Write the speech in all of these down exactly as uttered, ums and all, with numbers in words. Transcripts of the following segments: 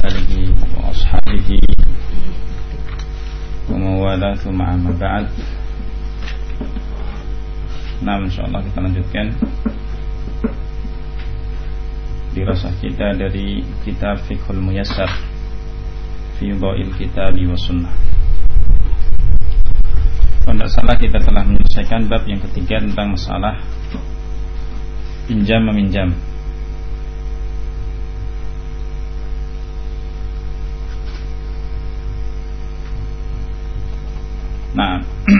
آله وأصحابه ومن والاه ثم أما بعد. Nah, insyaallah kita lanjutkan dirasah kita dari kitab Fiqhul Muyassar fi Dha'il Kitabi wa Sunnah. Kalau tidak salah kita telah menyelesaikan bab yang ketiga tentang masalah pinjam meminjam. Nah,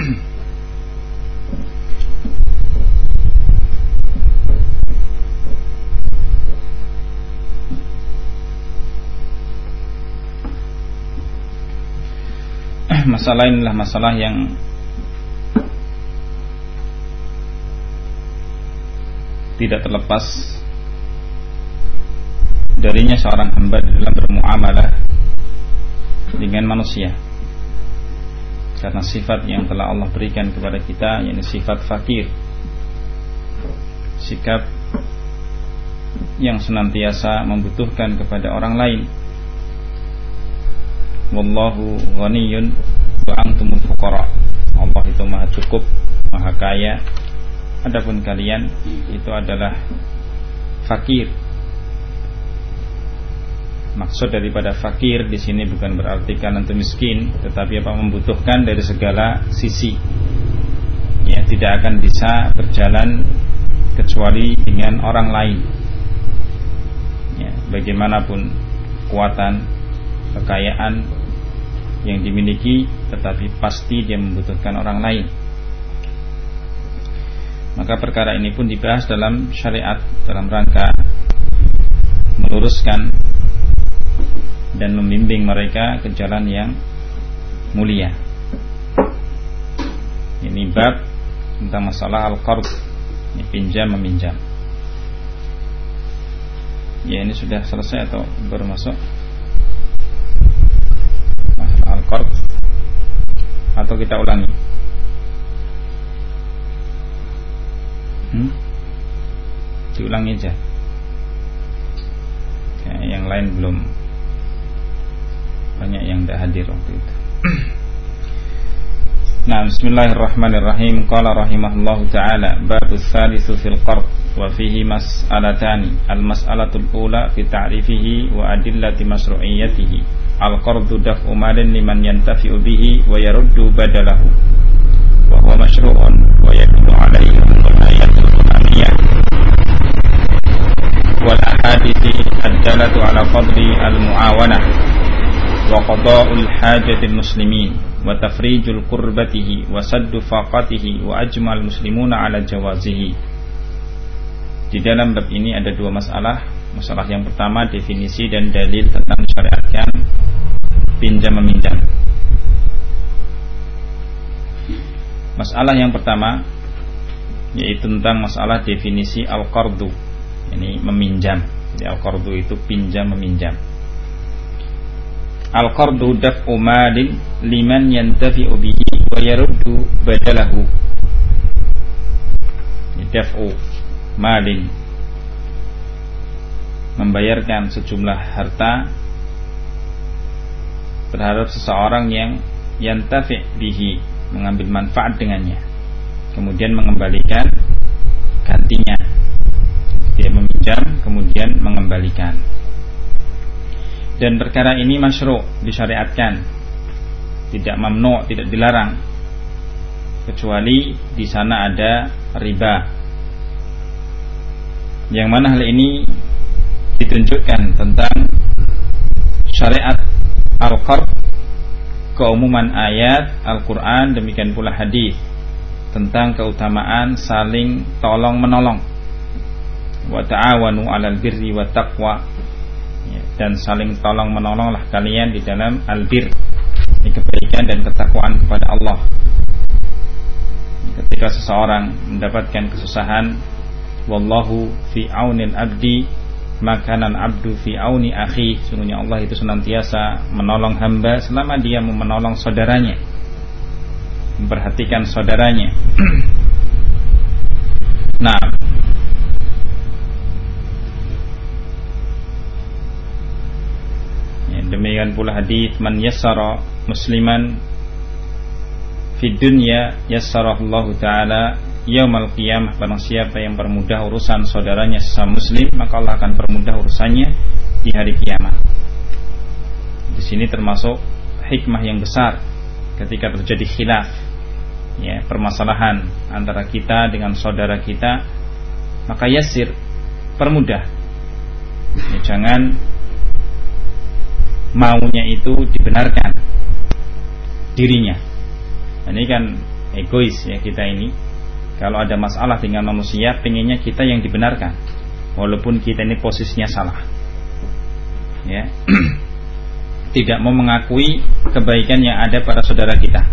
masalah inilah masalah yang tidak terlepas darinya seorang hamba dalam bermuamalah dengan manusia, karena sifat yang telah Allah berikan kepada kita, yaitu sifat fakir, sikap yang senantiasa membutuhkan kepada orang lain. Wallahu ghaniyun wa antumul fuqara. Allah itu maha cukup, maha kaya, adapun kalian itu adalah fakir. Maksud daripada fakir di sini bukan berarti kalian itu miskin, tetapi apa, membutuhkan dari segala sisi. Ya, tidak akan bisa berjalan kecuali dengan orang lain. Ya, bagaimanapun kekuatan, kekayaan yang dimiliki, tetapi pasti dia membutuhkan orang lain. Maka perkara ini pun dibahas dalam syariat dalam rangka meluruskan dan membimbing mereka ke jalan yang mulia. Ini bab tentang masalah al-qard, ini pinjam meminjam. Ya, ini sudah selesai atau baru masuk? Masalah al-qard atau kita ulangi? Hmm? Diulangi aja. Ya, yang lain belum, banyak yang tidak hadir waktu itu. Nah, bismillahirrahmanirrahim. Qala rahimahullahu ta'ala, babus tsalitsu fil qard wa fihi mas'alatani. Al-mas'alatul ula fi ta'rifihi wa adillati masru'iyyatihi. Al-qardu daf'u malin liman yantafi'u bihi wa yaruddu badalahu. Wa huwa masyru'un wa yadullu alaihi al-ayatul qur'aniyah wal ahadithi ad-dalatu ala fadli al-mu'awanah wa qada'ul hajatil muslimin wa tafrijul kurbatihi wa saddu faqatihi wa ajmal muslimuna ala jawazihi. Di dalam bab ini ada dua masalah. Masalah yang pertama, definisi dan dalil tentang syariatkan pinjam meminjam. Masalah yang pertama yaitu tentang masalah definisi al-qardu, yakni meminjam. Jadi al-qardu itu pinjam meminjam. Al-qardu daf'u malin liman yantafi'u bihi wa yaruddu badalahu. Daf'u malin, membayarkan sejumlah harta terhadap seseorang yang yantafi' bihi, mengambil manfaat dengannya, kemudian mengembalikan gantinya. Dia meminjam kemudian mengembalikan. Dan perkara ini masyru', disyariatkan, tidak mamnu', tidak dilarang, kecuali di sana ada riba, yang mana hal ini ditunjukkan tentang syariat al-qard, keumuman ayat Al-Quran, demikian pula hadis tentang keutamaan saling tolong menolong. Wa ta'awanu 'alal birri wa taqwa, dan saling tolong menolonglah kalian di dalam albir, di kebaikan dan ketakwaan kepada Allah. Ketika seseorang mendapatkan kesusahan, wallahu fi aunil abdi makanan abdu fi auni akhi, sungguhnya Allah itu senantiasa menolong hamba selama dia menolong saudaranya, memperhatikan saudaranya. Nah, Demikian pula hadis man yassara musliman fid dunya yassarahullahu taala yaumal qiyamah. Barang siapa yang permudah urusan saudaranya sesama muslim, maka Allah akan permudah urusannya di hari kiamat. Di sini termasuk hikmah yang besar ketika terjadi khilaf, ya, permasalahan antara kita dengan saudara kita, maka yasir, permudah, ya, jangan maunya itu dibenarkan dirinya. Ini kan egois, ya, kita ini kalau ada masalah dengan manusia pengennya kita yang dibenarkan walaupun kita ini posisinya salah, ya. Tidak mau mengakui kebaikan yang ada pada saudara kita.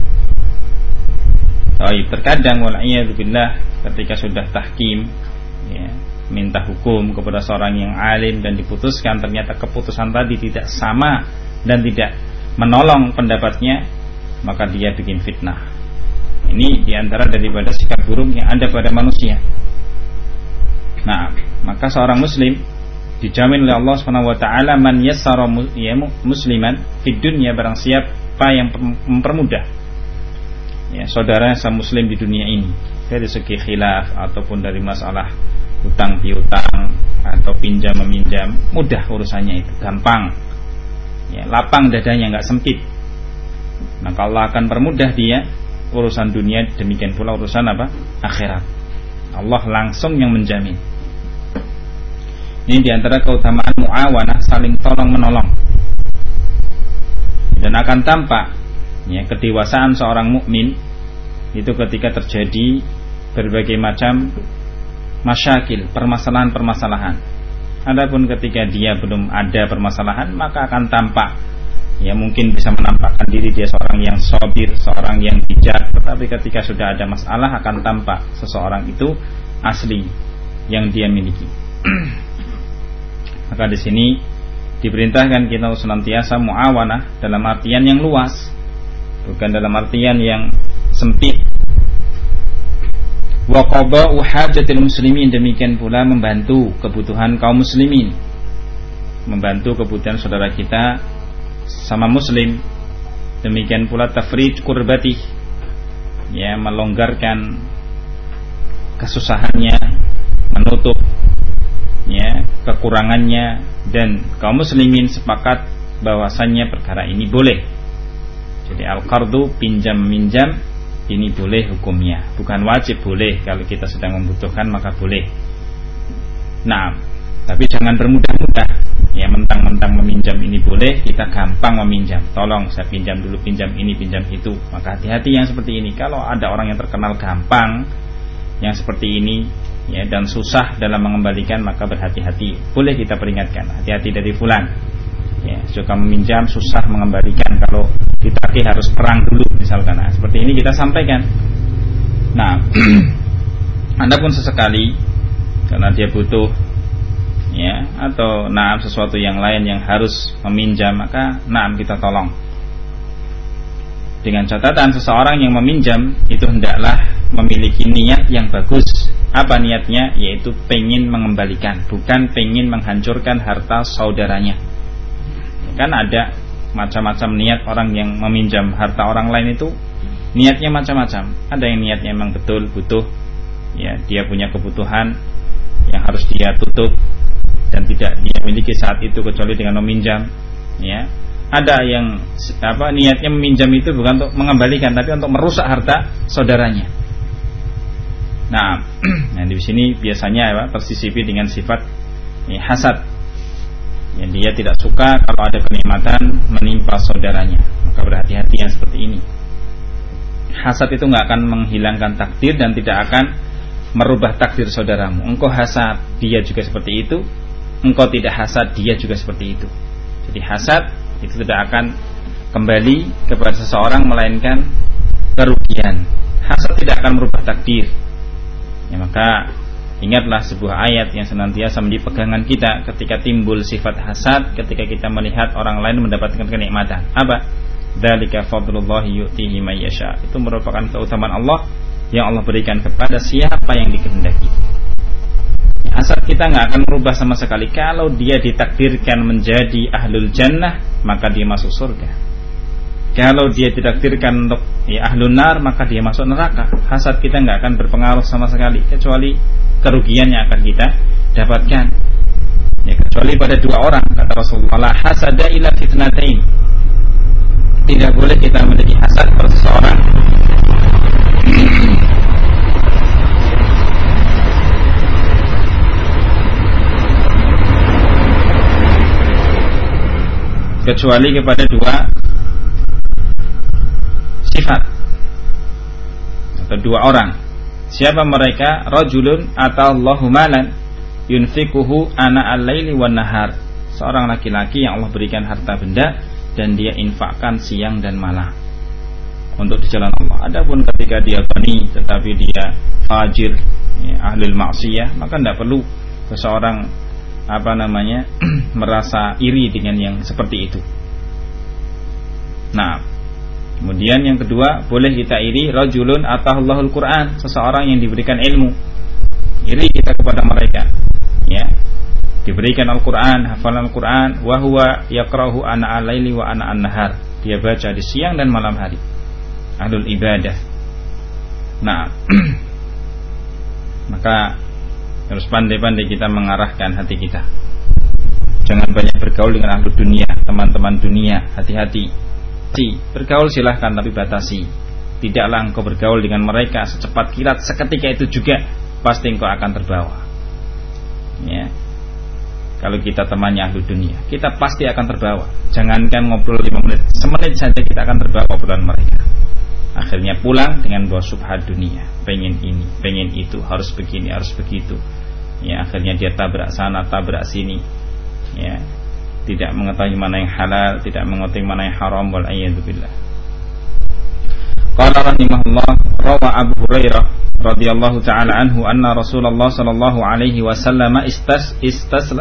Baik, terkadang wal'iyadzubillah ketika sudah tahkim, ya, minta hukum kepada seorang yang alim dan diputuskan, ternyata keputusan tadi tidak sama dan tidak menolong pendapatnya, maka dia bikin fitnah. Ini diantara daripada sikap buruk yang ada pada manusia. Nah, maka seorang muslim dijamin oleh Allah Subhanahu wa taala man yassara musliman fid dunya, barang siapa yang mempermudah, ya, saudara sama muslim di dunia ini dari segi khilaf ataupun dari masalah hutang piutang atau pinjam meminjam, mudah urusannya itu, gampang, ya, lapang dadanya, enggak sempit. Maka Allah akan permudah dia urusan dunia, demikian pula urusan apa? Akhirat. Allah langsung yang menjamin. Ini diantara keutamaan muawanah, saling tolong menolong. Dan akan tampak, ya, kedewasaan seorang mukmin itu ketika terjadi berbagai macam masyakil, permasalahan-permasalahan. Adapun ketika dia belum ada permasalahan, maka akan tampak, ya, mungkin bisa menampakkan diri dia seorang yang sabir, seorang yang bijak. Tetapi ketika sudah ada masalah, akan tampak seseorang itu asli yang dia miliki. Maka di sini diperintahkan kita senantiasa muawanah dalam artian yang luas, bukan dalam artian yang sempit. Wa qada'u hajatil muslimin, demikian pula membantu kebutuhan kaum muslimin, membantu kebutuhan saudara kita sama muslim. Demikian pula tafrij kurbati, ya, melonggarkan kesusahannya, menutup, ya, kekurangannya, dan kaum muslimin sepakat bahwasannya perkara ini boleh. Jadi al-qardu, pinjam minjam, ini boleh hukumnya, bukan wajib, boleh. Kalau kita sedang membutuhkan maka boleh. Nah, tapi jangan bermudah-mudah, ya, mentang-mentang meminjam ini boleh, kita gampang meminjam. Tolong saya pinjam dulu, pinjam ini, pinjam itu. Maka hati-hati yang seperti ini. Kalau ada orang yang terkenal gampang yang seperti ini, ya, dan susah dalam mengembalikan, maka berhati-hati. Boleh kita peringatkan, hati-hati dari fulan, ya, suka meminjam, susah mengembalikan. Kalau ditagih harus perang dulu misalkan. Nah, seperti ini kita sampaikan. Nah, Anda pun sesekali karena dia butuh, ya, atau naam sesuatu yang lain yang harus meminjam, maka naam kita tolong. Dengan catatan seseorang yang meminjam itu hendaklah memiliki niat yang bagus. Apa niatnya? Yaitu pengen mengembalikan, bukan pengen menghancurkan harta saudaranya. Kan ada macam-macam niat orang yang meminjam harta orang lain itu, niatnya macam-macam. Ada yang niatnya memang betul butuh, ya, dia punya kebutuhan yang harus dia tutup dan tidak dia miliki saat itu kecuali dengan meminjam, ya. Ada yang apa niatnya meminjam itu bukan untuk mengembalikan, tapi untuk merusak harta saudaranya. Nah, nah di sini biasanya apa, tersisipi dengan sifat, ya, hasad. Ya, dia tidak suka kalau ada kenikmatan menimpa saudaranya. Maka berhati-hati yang seperti ini. Hasad itu nggak akan menghilangkan takdir dan tidak akan merubah takdir saudaramu. Engkau hasad, dia juga seperti itu. Engkau tidak hasad, dia juga seperti itu. Jadi hasad itu tidak akan kembali kepada seseorang melainkan kerugian. Hasad tidak akan merubah takdir. Ya, maka ingatlah sebuah ayat yang senantiasa menjadi pegangan kita ketika timbul sifat hasad, ketika kita melihat orang lain mendapatkan kenikmatan. Apa? Dzalika fadlullahi yu'tihi may yasha. Itu merupakan keutamaan Allah yang Allah berikan kepada siapa yang dikehendaki. hasad kita nggak akan merubah sama sekali. Kalau dia ditakdirkan menjadi ahlul jannah, maka dia masuk surga. Kalau dia ditakdirkan untuk ya, ahlun nar, maka dia masuk neraka. Hasad kita nggak akan berpengaruh sama sekali, kecuali kerugian yang akan kita dapatkan. Ya, kecuali pada dua orang, kata Rasulullah, hasada ila fitnatain. Tidak boleh kita memiliki hasad pada seseorang. Kecuali kepada dua sifat atau dua orang. Siapa mereka? Rajulun ata'allahu malan yunfikuhu ana al-laili wan nahar. Seorang laki-laki yang Allah berikan harta benda dan dia infakkan siang dan malam untuk di jalan Allah. Adapun ketika dia ghani tetapi dia fajir, ya, ahlul maksiyah, maka tidak perlu seseorang apa namanya merasa iri dengan yang seperti itu. Nah, kemudian yang kedua, boleh kita iri rajulun atahallahul Quran, seseorang yang diberikan ilmu. Iri kita kepada mereka, ya. Diberikan Al-Quran, hafalan Al-Quran, wa huwa yaqra'uhu ana al-laili wa ana an-nahar. Dia baca di siang dan malam hari. Ahlul ibadah. Nah, maka harus pandai-pandai kita mengarahkan hati kita. Jangan banyak bergaul dengan ahlu dunia, teman-teman dunia. Hati-hati. Bergaul silahkan, tapi batasi. Tidaklah engkau bergaul dengan mereka secepat kilat, seketika itu juga pasti engkau akan terbawa. Ya. Kalau kita temannya ahlu dunia, kita pasti akan terbawa. Jangankan ngobrol lima menit, semenit saja kita akan terbawa obrolan mereka. Akhirnya pulang dengan bawa subhat dunia, pengen ini, pengen itu, harus begini, harus begitu. Ya, akhirnya dia tabrak sana, tabrak sini. Ya, tidak mengetahui mana yang halal, tidak mengetahui mana yang haram. Wal a'yadu billah. Qala rahimahullah, rawa Abu Hurairah radhiyallahu ta'ala anhu anna Rasulullah sallallahu alaihi wasallam istas istas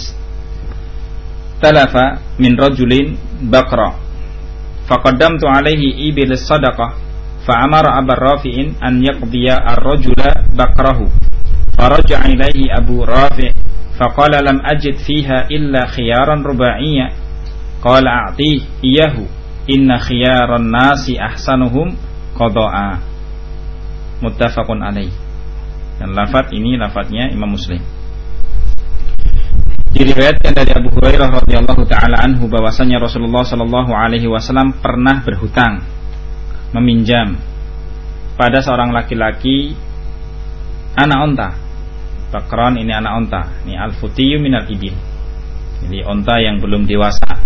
istalafa min rajulin baqra faqaddamtu alaihi ibil sadaqah fa'amara Abu Rafi'in an yaqdiya ar-rajula baqrahu faraja'a ilaihi Abu Rafi' faqala lam ajid fiha illa khiyaran ruba'iyya qala a'ti iyahu inna khiyaran nasi ahsanuhum qada'a. Muttafaqun alaih. Dan lafaz ini lafaznya Imam Muslim. Diriwayatkan dari Abu Hurairah radhiyallahu taala anhu bahwasanya Rasulullah sallallahu alaihi wasallam pernah berhutang, meminjam pada seorang laki-laki anak onta. Bakron ini anak onta, ini al-futiyyu minal ibil. Jadi onta yang belum dewasa.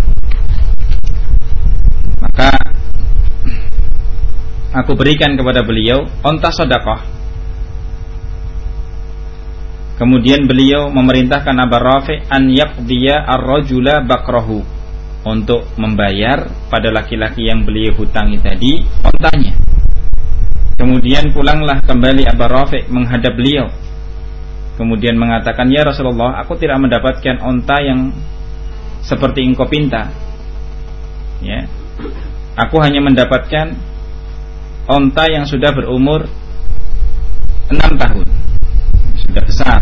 Maka aku berikan kepada beliau onta sedekah. Kemudian beliau memerintahkan Abu Rafi' an yaqdiya ar-rajula baqrahu, untuk membayar pada laki-laki yang beliau hutangi tadi ontanya. Kemudian pulanglah kembali Abu Rafi' menghadap beliau. Kemudian mengatakan, ya Rasulullah, aku tidak mendapatkan onta yang seperti engkau pinta. Ya, aku hanya mendapatkan onta yang sudah berumur enam tahun, sudah besar.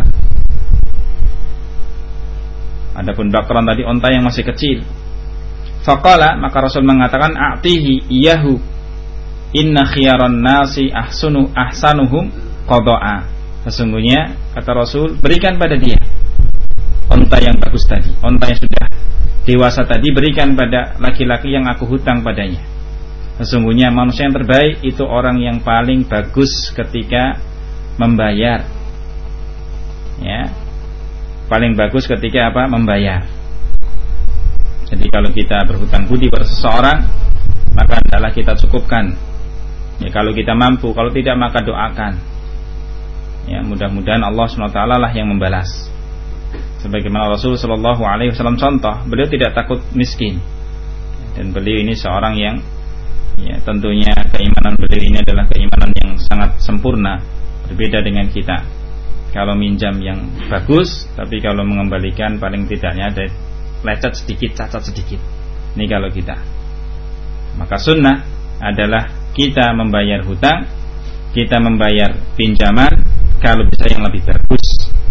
Adapun bakran tadi onta yang masih kecil. Faqala, maka Rasul mengatakan, a'tihi iyahu inna khiyaran nasi ahsanu ahsanuhum qada'a. Sesungguhnya kata Rasul, berikan pada dia onta yang bagus tadi, onta yang sudah dewasa tadi, berikan pada laki-laki yang aku hutang padanya. Sesungguhnya manusia yang terbaik itu orang yang paling bagus ketika membayar. Ya, paling bagus ketika apa? Membayar. Jadi kalau kita berhutang budi pada seseorang, maka hendaklah kita cukupkan. Ya, kalau kita mampu, kalau tidak maka doakan. Ya, mudah-mudahan Allah subhanahu wa taala lah yang membalas. Sebagaimana Rasul sallallahu alaihi wasallam contoh, beliau tidak takut miskin. Dan beliau ini seorang yang, ya, tentunya keimanan beliau ini adalah keimanan yang sangat sempurna, berbeda dengan kita. Kalau minjam yang bagus, tapi kalau mengembalikan paling tidaknya ada lecet sedikit, cacat sedikit. Ini kalau kita. Maka sunnah adalah kita membayar hutang, kita membayar pinjaman kalau bisa yang lebih bagus.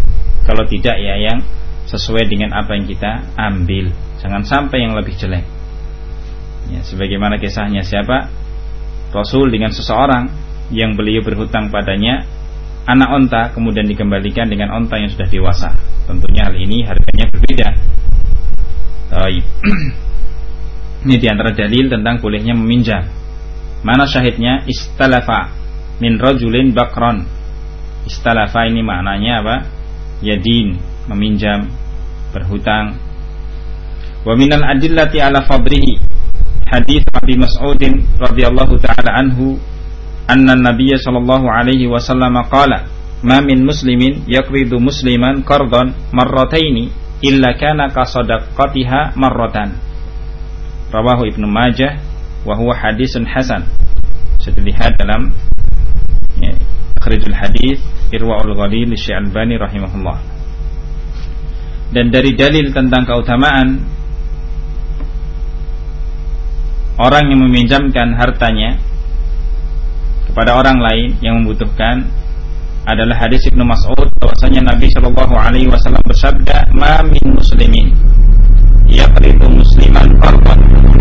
Kalau tidak ya yang sesuai dengan apa yang kita ambil. Jangan sampai yang lebih jelek. Ya, sebagaimana kisahnya siapa? Rasul dengan seseorang yang beliau berhutang padanya anak onta, kemudian dikembalikan dengan onta yang sudah dewasa. Tentunya hal ini harganya berbeda. Baik. Ini diantara dalil tentang bolehnya meminjam. Mana syahidnya? Istalafa min rajulin bakron. Istalafa ini maknanya apa? Yadin, meminjam, berhutang. Wa minal adillati ala fadrihi hadits Abi Mas'ud radhiyallahu taala anhu anna an-nabiy sallallahu alaihi wasallam qala ma min muslimin yaqridu musliman qardan marrataini illa kana ka sadaqatiha marratan. Rawahu Ibnu Majah wa huwa hadisun hasan. Sudah lihat dalam ya, Akhrijul Hadis Irwaul Ghalil Syai'albani rahimahullah. Dan dari dalil tentang keutamaan orang yang meminjamkan hartanya kepada orang lain yang membutuhkan adalah hadis Ibnu Mas'ud bahwasanya Nabi Shallallahu alaihi wasallam bersabda, "Ma min muslimin yaqridu musliman qardan."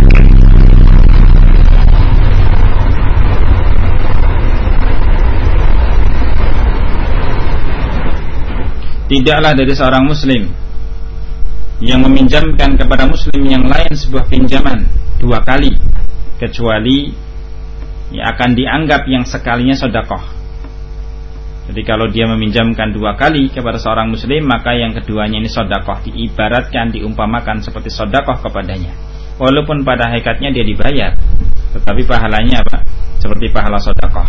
Tidaklah dari seorang muslim yang meminjamkan kepada muslim yang lain sebuah pinjaman dua kali kecuali ya akan dianggap yang sekalinya sedekah. Jadi kalau dia meminjamkan dua kali kepada seorang muslim, maka yang keduanya ini sedekah, diibaratkan, diumpamakan seperti sedekah kepadanya. Walaupun pada hakikatnya dia dibayar, tetapi pahalanya apa? Seperti pahala sedekah.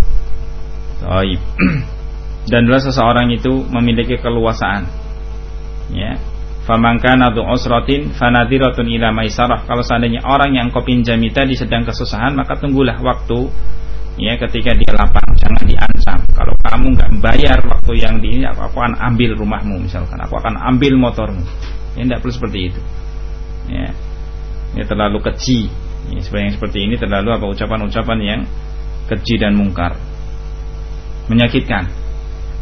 Baik. Dan adalah seseorang itu memiliki keluasaan. Ya. Faman kana dzu usratin fanadhiratun ila maisarah. Kalau seandainya orang yang kau pinjami tadi sedang kesusahan, maka tunggulah waktu ya ketika dia lapang, jangan diancam. Kalau kamu enggak bayar waktu yang di ini, aku akan ambil rumahmu misalkan, aku akan ambil motormu. Ya enggak perlu seperti itu. Ya. Ini terlalu keji. Ya, seperti yang seperti ini terlalu apa ucapan-ucapan yang keji dan mungkar. Menyakitkan.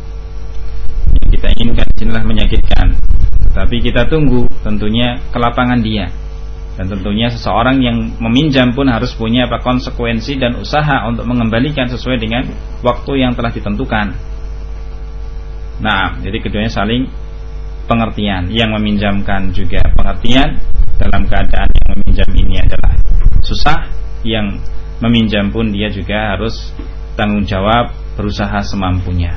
Yang kita inginkan adalah menyakitkan. Tapi kita tunggu tentunya kelapangan dia. Dan tentunya seseorang yang meminjam pun harus punya apa konsekuensi dan usaha untuk mengembalikan sesuai dengan waktu yang telah ditentukan. Nah, jadi keduanya saling pengertian. Yang meminjamkan juga pengertian dalam keadaan yang meminjam ini adalah susah. Yang meminjam pun dia juga harus tanggung jawab, berusaha semampunya.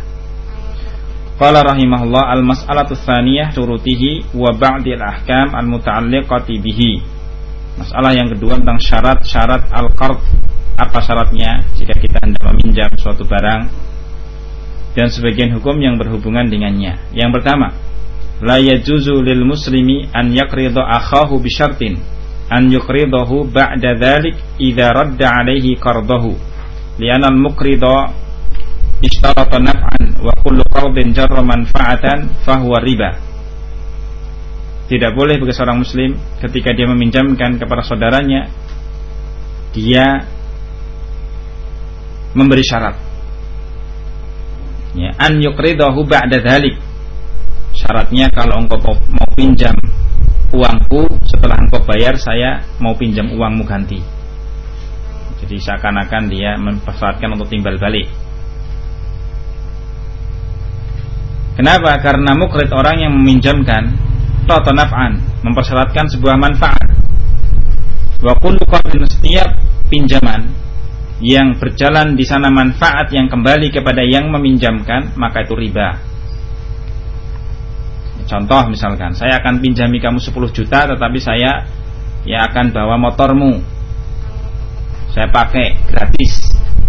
Qala rahimahullah al-mas'alatu tsaniyah syurutihi wa ba'dil ahkam al-muta'alliqati bihi. Masalah yang kedua tentang syarat-syarat al-qard. Apa syaratnya jika kita hendak meminjam suatu barang dan sebagian hukum yang berhubungan dengannya. Yang pertama, la yajuzu lil muslimi an yaqrida akhahu bi syartin an yuqridahu ba'da dzalik idza radda alaihi qardahu. Li'anna al-muqrida ishtarata naf'an wa kullu qardin jarra manfa'atan fahuwa riba. Tidak boleh bagi seorang muslim ketika dia meminjamkan kepada saudaranya, dia memberi syarat ya, an yuqridahu ba'da dhalik. Syaratnya kalau engkau mau pinjam uangku, setelah engkau bayar saya mau pinjam uangmu ganti. Jadi seakan-akan dia mempersyaratkan untuk timbal balik. Kenapa? Karena mukrid orang yang meminjamkan ta'ta naf'an, mempersyaratkan sebuah manfaat. Wa kullu qardin, setiap pinjaman yang berjalan di sana manfaat yang kembali kepada yang meminjamkan, maka itu riba. Contoh misalkan, saya akan pinjami kamu sepuluh juta, tetapi saya ya akan bawa motormu, saya pakai gratis.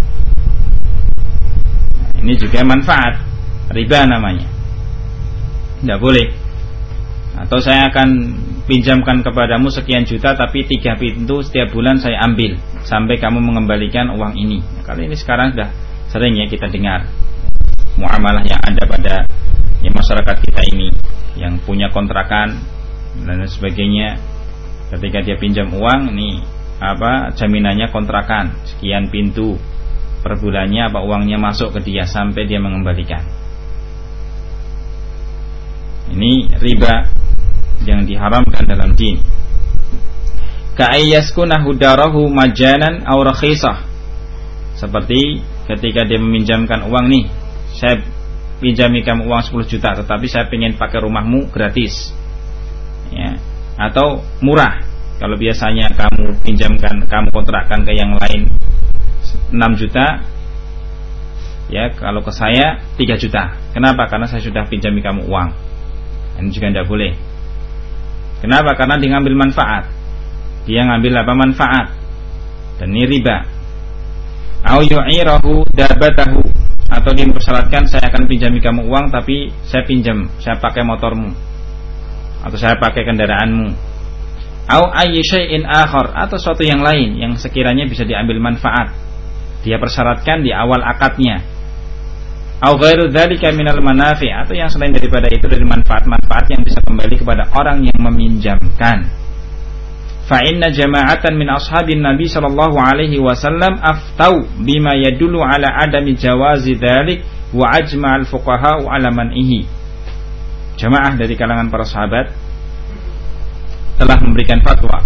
Nah, ini juga manfaat, riba namanya. Tidak boleh. Atau saya akan pinjamkan kepadamu sekian juta, tapi tiga pintu setiap bulan saya ambil sampai kamu mengembalikan uang ini. Kalau ini sekarang sudah sering ya kita dengar muamalah yang ada pada ya, masyarakat kita ini yang punya kontrakan dan sebagainya. Ketika dia pinjam uang, ini apa jaminannya kontrakan sekian pintu per bulannya, apa uangnya masuk ke dia sampai dia mengembalikan. Ini riba yang diharamkan dalam din. Ka'ayyaskunahu darahu majanan aw rakhisah. Seperti ketika dia meminjamkan uang, nih, saya pinjami kamu uang sepuluh juta, tetapi saya ingin pakai rumahmu gratis, ya, atau murah. Kalau biasanya kamu pinjamkan, kamu kontrakkan ke yang lain enam juta, ya, kalau ke saya tiga juta. Kenapa? Karena saya sudah pinjami kamu uang. Ini juga tidak boleh. Kenapa? Karena dia ngambil manfaat. Dia ngambil apa? Manfaat. Dan ini riba. Au yu'irahu dabatahu, atau dia mempersyaratkan, saya akan pinjami kamu uang, tapi saya pinjam, saya pakai motormu, atau saya pakai kendaraanmu. Au ayyi syai'in akhar, atau suatu yang lain yang sekiranya bisa diambil manfaat, dia persyaratkan di awal akadnya. Au ghairu dzalika minal manafi', atau yang selain daripada itu dari manfaat-manfaat yang bisa kembali kepada orang yang meminjamkan. Fa inna jama'atan min ashabin Nabi sallallahu alaihi wasallam aftau bima yadullu ala adami jawazi dzalik wa ajma'al fuqaha ala man'ihi. Jamaah dari kalangan para sahabat telah memberikan fatwa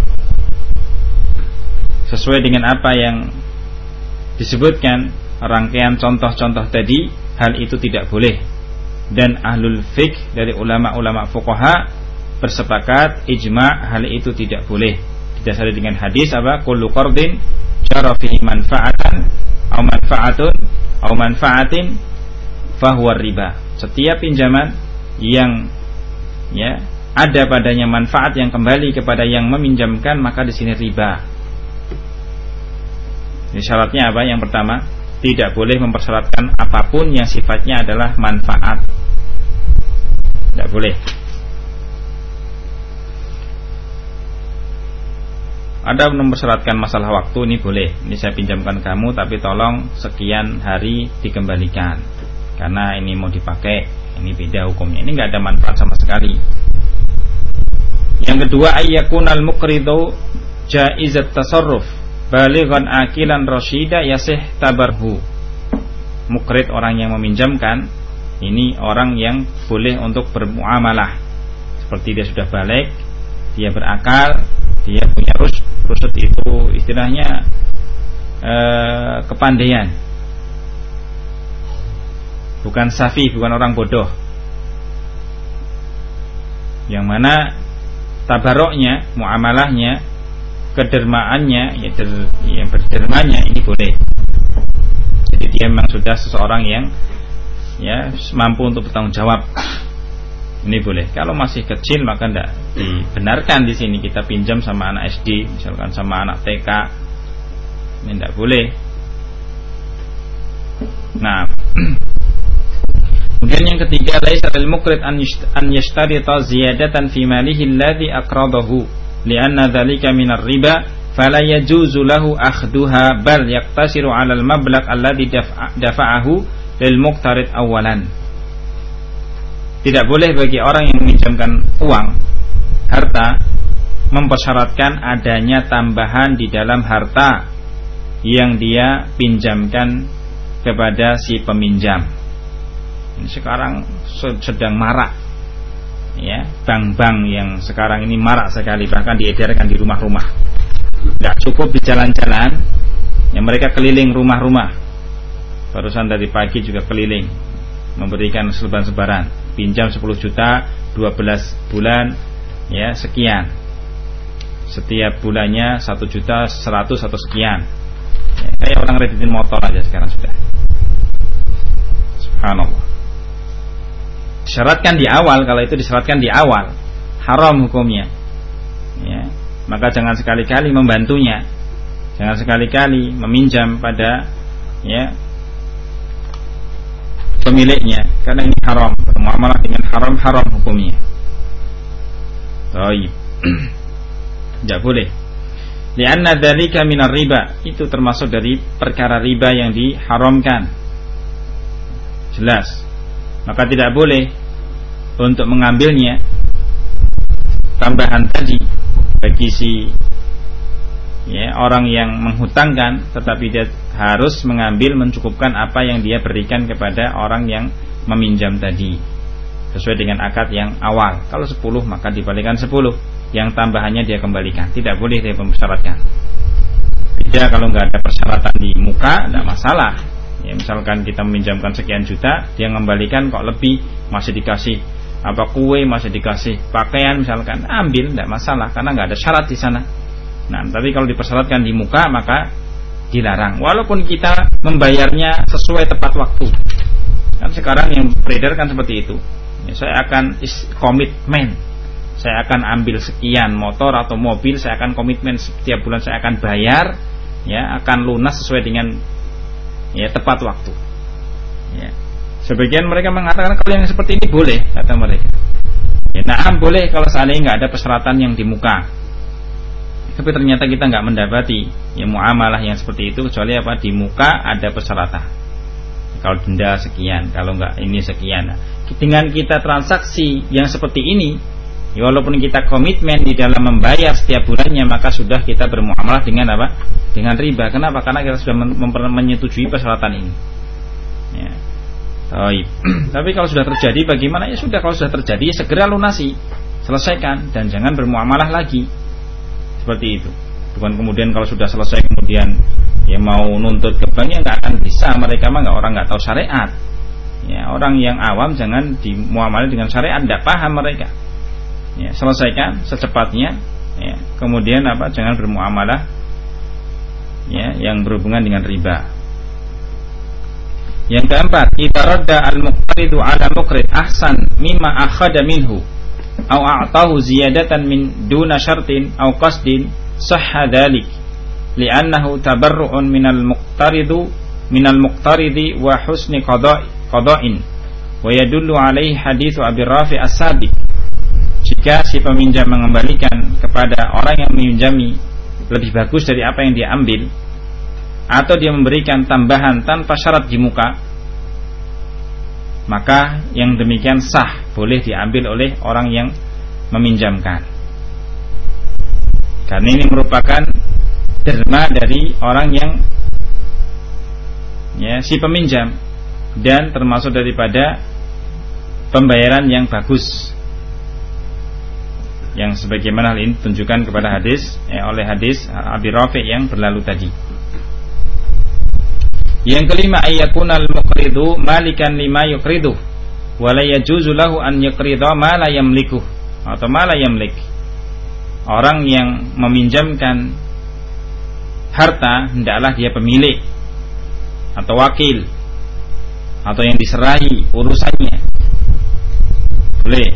sesuai dengan apa yang disebutkan rangkaian contoh-contoh tadi. Hal itu tidak boleh, dan ahlul fiqh dari ulama-ulama fuqaha bersepakat ijma' hal itu tidak boleh. Didasari dengan hadis apa? Kullu qardin jara fihi manfa'atan aw manfa'atun aw manfa'atin fahuwa riba. Setiap pinjaman yang ya ada padanya manfaat yang kembali kepada yang meminjamkan, maka di sini riba. Ini syaratnya apa? Yang pertama, tidak boleh mempersyaratkan apapun yang sifatnya adalah manfaat. Tidak boleh. Ada mempersyaratkan masalah waktu, ini boleh. Ini saya pinjamkan kamu, tapi tolong sekian hari dikembalikan, karena ini mau dipakai. Ini beda hukumnya. Ini nggak ada manfaat sama sekali. Yang kedua, ayyakunal muqridu jaizat tasarruf balighan akilan rasyida yasih tabarhu. Muqrid, orang yang meminjamkan, ini orang yang boleh untuk bermuamalah. Seperti dia sudah balik, dia berakal, dia punya rusyd. Rusyd itu istilahnya ee, kepandaian, bukan safi, bukan orang bodoh. Yang mana tabaroknya, muamalahnya, kedermaannya, ya, der, yang berdermanya ini boleh. Jadi dia memang sudah seseorang yang ya mampu untuk bertanggung jawab. Ini boleh. Kalau masih kecil maka tidak dibenarkan di sini kita pinjam sama anak S D, misalkan sama anak T K. Ini tidak boleh. Nah, kemudian yang ketiga, laisa lil muqrid an yashtarita ziyadatan fi malihi alladhi aqradahu li'anna dzalika minar riba fala yajuzu lahu akhduha bal yaqtasiru 'ala al-mablagh alladhi dafa'ahu lil muqtarid awalan. Tidak boleh bagi orang yang meminjamkan uang, harta, mempersyaratkan adanya tambahan di dalam harta yang dia pinjamkan kepada si peminjam. Ini sekarang sedang marak, ya, bank-bank yang sekarang ini marak sekali, bahkan diedarkan di rumah-rumah. Tidak cukup di jalan-jalan, yang mereka keliling rumah-rumah. Barusan dari pagi juga keliling, memberikan sebaran-sebaran. Pinjam sepuluh juta, dua belas bulan, ya, sekian. Setiap bulannya satu juta seratus atau sekian, ya, kayak orang kreditin motor aja sekarang sudah. Subhanallah. Disyaratkan di awal, kalau itu disyaratkan di awal, haram hukumnya, ya. Maka jangan sekali-kali membantunya, jangan sekali-kali meminjam pada, ya, pemiliknya, karena ini haram. Bermuamalah dengan haram, haram hukumnya. Baik. Tidak boleh. Lianna dzalika minar riba, itu termasuk dari perkara riba yang diharamkan. Jelas. Maka tidak boleh untuk mengambilnya tambahan tadi bagi si, ya, orang yang menghutangkan, tetapi dia harus mengambil, mencukupkan apa yang dia berikan kepada orang yang meminjam tadi. sesuai dengan akad yang awal. Kalau sepuluh maka dibalikan sepuluh, yang tambahannya dia kembalikan. Tidak boleh dia mempersyaratkan. Beda kalau nggak ada persyaratan di muka, tidak masalah. Ya, misalkan kita meminjamkan sekian juta, dia mengembalikan kok lebih, masih dikasih apa kue, masih dikasih pakaian misalkan, ambil, tidak masalah karena nggak ada syarat di sana. Nah, tapi kalau dipersyaratkan di muka maka dilarang, walaupun kita membayarnya sesuai tepat waktu. Kan sekarang yang beredar kan seperti itu. Ya, saya akan komitmen, saya akan ambil sekian motor atau mobil, saya akan komitmen setiap bulan saya akan bayar, ya akan lunas sesuai dengan ya tepat waktu. Ya. Sebagian mereka mengatakan kalau yang seperti ini boleh, kata mereka. Ya, nah boleh kalau seandainya nggak ada persyaratan yang di muka. Tapi ternyata kita nggak mendapati ya muamalah yang seperti itu kecuali apa, di muka ada persyaratan. Kalau denda sekian, kalau nggak ini sekian. Nah, dengan kita transaksi yang seperti ini, ya walaupun kita komitmen di dalam membayar setiap bulannya, maka sudah kita bermuamalah dengan apa? Dengan riba. Kenapa? Karena kita sudah menyetujui persyaratan ini. Ya. Tapi kalau sudah terjadi bagaimana? Ya sudah, kalau sudah terjadi segera lunasi, selesaikan dan jangan bermuamalah lagi. Seperti itu. Bukan kemudian kalau sudah selesai kemudian ya mau nuntut ke bank, ya nggak akan bisa. Mereka mah nggak, orang nggak tahu syariat. Ya, orang yang awam jangan dimuamalah dengan syariat, tidak paham mereka. Ya, selesaikan secepatnya. Ya, kemudian apa? Jangan bermuamalah ya yang berhubungan dengan riba. Yang keempat, idza radda al-muqridu 'ala muqrid ahsan mimma akhadha minhu aw a'tahu ziyadatan min duna syartin aw qasdin sahha dzalik li'annahu tabarru'un minal muqtaridu minal muqtaridi wa husni qada' qada'in wa yadullu 'alaihi haditsu Abi Rafi' as-sabiq. Jika si peminjam mengembalikan kepada orang yang meminjami lebih bagus dari apa yang dia ambil, atau dia memberikan tambahan tanpa syarat di muka, maka yang demikian sah, boleh diambil oleh orang yang meminjamkan. Karena ini merupakan derma dari orang yang ya, si peminjam, dan termasuk daripada pembayaran yang bagus, yang sebagaimana hal ini tunjukkan kepada hadis ya, oleh hadis Abi Rafi' yang berlalu tadi. Yang kelima, ayyakunal muqridu malikan lima yuqridu wa la yajuzu lahu an yuqrida ma la yamliku atau ma la yamlik. Orang yang meminjamkan harta hendaklah dia pemilik atau wakil atau yang diserahi urusannya. Boleh.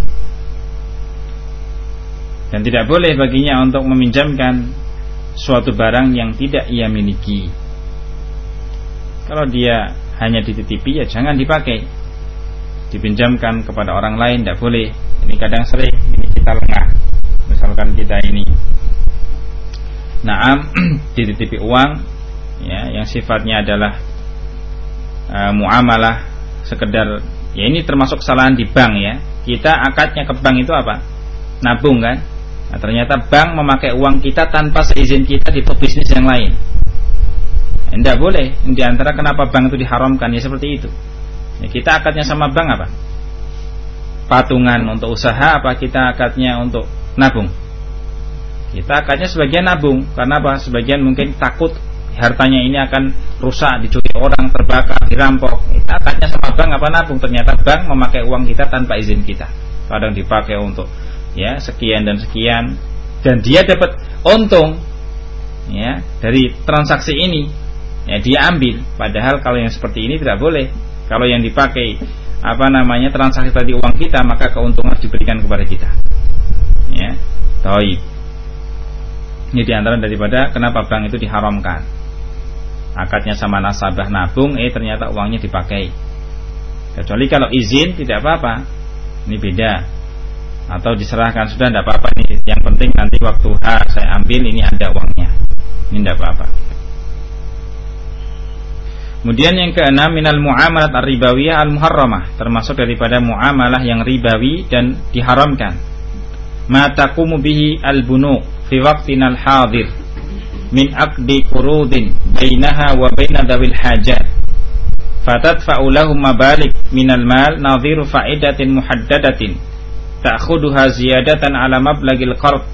Dan tidak boleh baginya untuk meminjamkan suatu barang yang tidak ia miliki. Kalau dia hanya dititipi, ya jangan dipakai. Dipinjamkan kepada orang lain tidak boleh. Ini kadang sering, ini kita lengah. Misalkan kita ini naam dititipi uang ya, yang sifatnya adalah uh, muamalah sekedar, ya ini termasuk kesalahan di bank ya. Kita akadnya ke bank itu apa? Nabung kan? Nah, ternyata bank memakai uang kita tanpa seizin kita di bisnis yang lain. Tidak boleh. Di antara kenapa bank itu diharamkan ya seperti itu. Ya, kita akadnya sama bank apa? Patungan untuk usaha, apa kita akadnya untuk nabung? Kita akadnya sebagian nabung. Karena apa? Sebagian mungkin takut hartanya ini akan rusak, dicuri orang, terbakar, dirampok. Kita akadnya sama bank apa nabung? Ternyata bank memakai uang kita tanpa izin kita. Kadang dipakai untuk ya sekian dan sekian, dan dia dapat untung ya dari transaksi ini. Ya dia ambil, padahal kalau yang seperti ini tidak boleh. Kalau yang dipakai apa namanya transaksi tadi uang kita, maka keuntungan diberikan kepada kita. Ya, taib. Ini diantara daripada kenapa bank itu diharamkan. Akadnya sama nasabah nabung, eh ternyata uangnya dipakai. Kecuali kalau izin tidak apa-apa, ini beda. Atau diserahkan sudah tidak apa-apa, ini yang penting nanti waktu H saya ambil ini ada uangnya, ini tidak apa-apa. Kemudian yang keenam, minal muamalat ar-ribawiyah al-muharramah, termasuk daripada muamalah yang ribawi dan diharamkan. Ma taqumu bihi al-bunuq fi waqtinal hadir min aqdi qurudin bainaha wa baina dawil hajat fatadfa'u lahum mabalik minal mal nadhiru fa'idatin muhaddadatin ta'khuduha ziyadatan ala mablagil qard,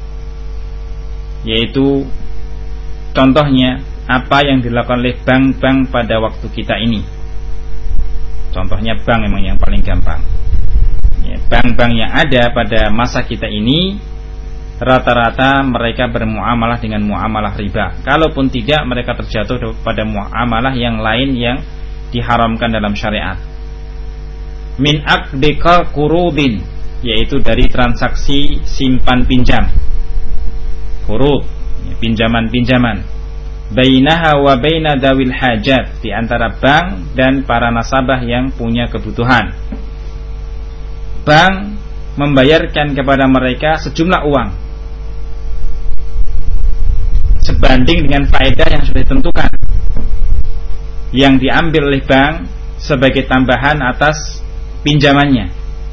yaitu contohnya apa yang dilakukan oleh bank-bank pada waktu kita ini. Contohnya bank memang yang paling gampang ya, bank-bank yang ada pada masa kita ini rata-rata mereka bermuamalah dengan muamalah riba. Kalaupun tidak, mereka terjatuh pada muamalah yang lain yang diharamkan dalam syariat. Min aqdikal qurudin, yaitu dari transaksi simpan pinjam, qurud, pinjaman-pinjaman. Bainaha wa baina dawil hajat, di antara bank dan para nasabah yang punya kebutuhan. Bank membayarkan kepada mereka sejumlah uang sebanding dengan faedah yang sudah ditentukan, yang diambil oleh bank sebagai tambahan atas pinjamannya.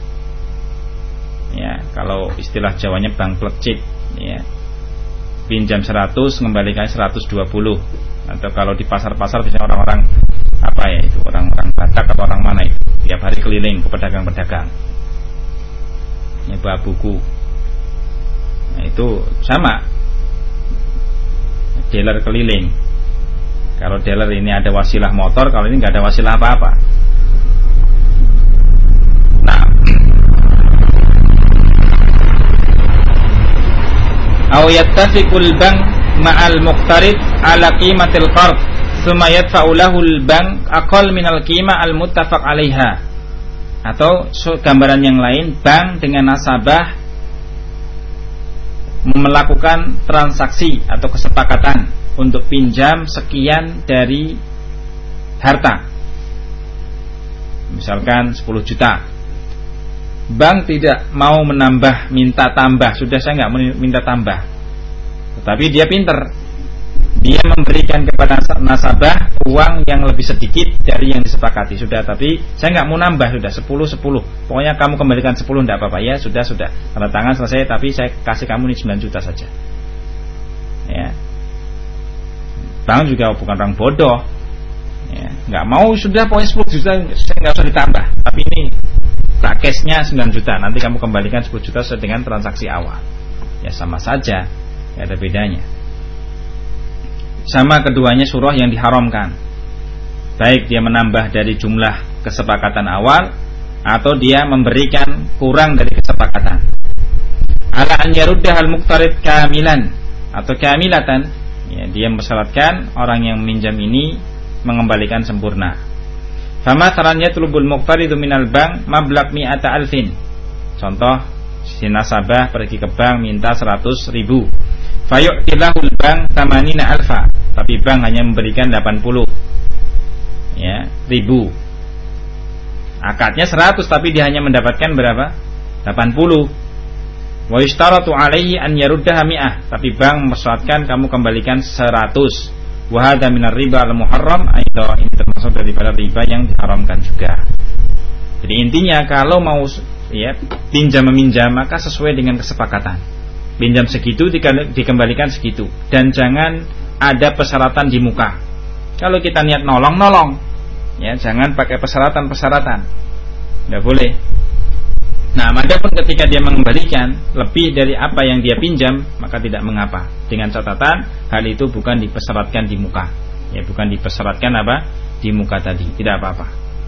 Ya, kalau istilah Jawanya bank plecit, ya. Pinjam seratus, mengembalikan seratus dua puluh. Atau kalau di pasar-pasar biasanya orang-orang apa ya itu, orang-orang Batak atau orang mana itu, tiap hari keliling ke pedagang-pedagang, nyewa buku. Nah, itu sama, dealer keliling. Kalau dealer ini ada wasilah motor, kalau ini nggak ada wasilah apa-apa. Nah, aw yattafiqul bank ma'al muqtarid ala qimatil qard thumma yadfa'u lahu al-bank aqall minal qimah al-muttafaq 'alaiha. Atau gambaran yang lain, bank dengan nasabah melakukan transaksi atau kesepakatan untuk pinjam sekian dari harta, misalkan sepuluh juta. Bank tidak mau menambah, minta tambah. Sudah, saya nggak minta tambah, tetapi dia pinter, dia memberikan kepada nasabah uang yang lebih sedikit dari yang disepakati. Sudah, tapi saya nggak mau nambah, sudah sepuluh sepuluh. Pokoknya kamu kembalikan sepuluh, enggak apa-apa ya. Sudah sudah tanda tangan selesai, tapi saya kasih kamu ini sembilan juta saja. Ya. Bank juga bukan orang bodoh. Ya, nggak mau, sudah pokoknya sepuluh juta, saya nggak usah ditambah. Tapi ini tak cashnya sembilan juta, nanti kamu kembalikan sepuluh juta sesuai dengan transaksi awal. Ya sama saja, tidak ada bedanya. Sama keduanya surah yang diharamkan, baik dia menambah dari jumlah kesepakatan awal atau dia memberikan kurang dari kesepakatan. Ala an yaruddahal muqtarid kamilan atau kamilatan, ya, dia mensyaratkan orang yang meminjam ini mengembalikan sempurna. Fama tarannya tulubul muqtaridu minal bank mablaq mi'ata alfin. Contoh, si nasabah pergi ke bank minta seratus ribu. Fayu'tilahul bank tamanina alfa, tapi bank hanya memberikan delapan puluh ya, ribu. Akadnya seratus, tapi dia hanya mendapatkan berapa? delapan puluh. Wa yashtaratu alaihi an yaruddaha mi'ah, tapi bank mensyaratkan kamu kembalikan seratus. Wa hadza minar riba al-muharram, ini termasuk daripada riba yang diharamkan juga. Jadi intinya kalau mau ya pinjam meminjam, maka sesuai dengan kesepakatan. Pinjam segitu dikembalikan segitu, dan jangan ada persyaratan di muka. Kalau kita niat nolong-nolong, ya jangan pakai persyaratan-persyaratan. Tidak boleh. Nah, adapun ketika dia mengembalikan lebih dari apa yang dia pinjam, maka tidak mengapa. Dengan catatan hal itu bukan dipersyaratkan di muka. Ya, bukan dipersyaratkan apa? Di muka tadi, tidak apa-apa.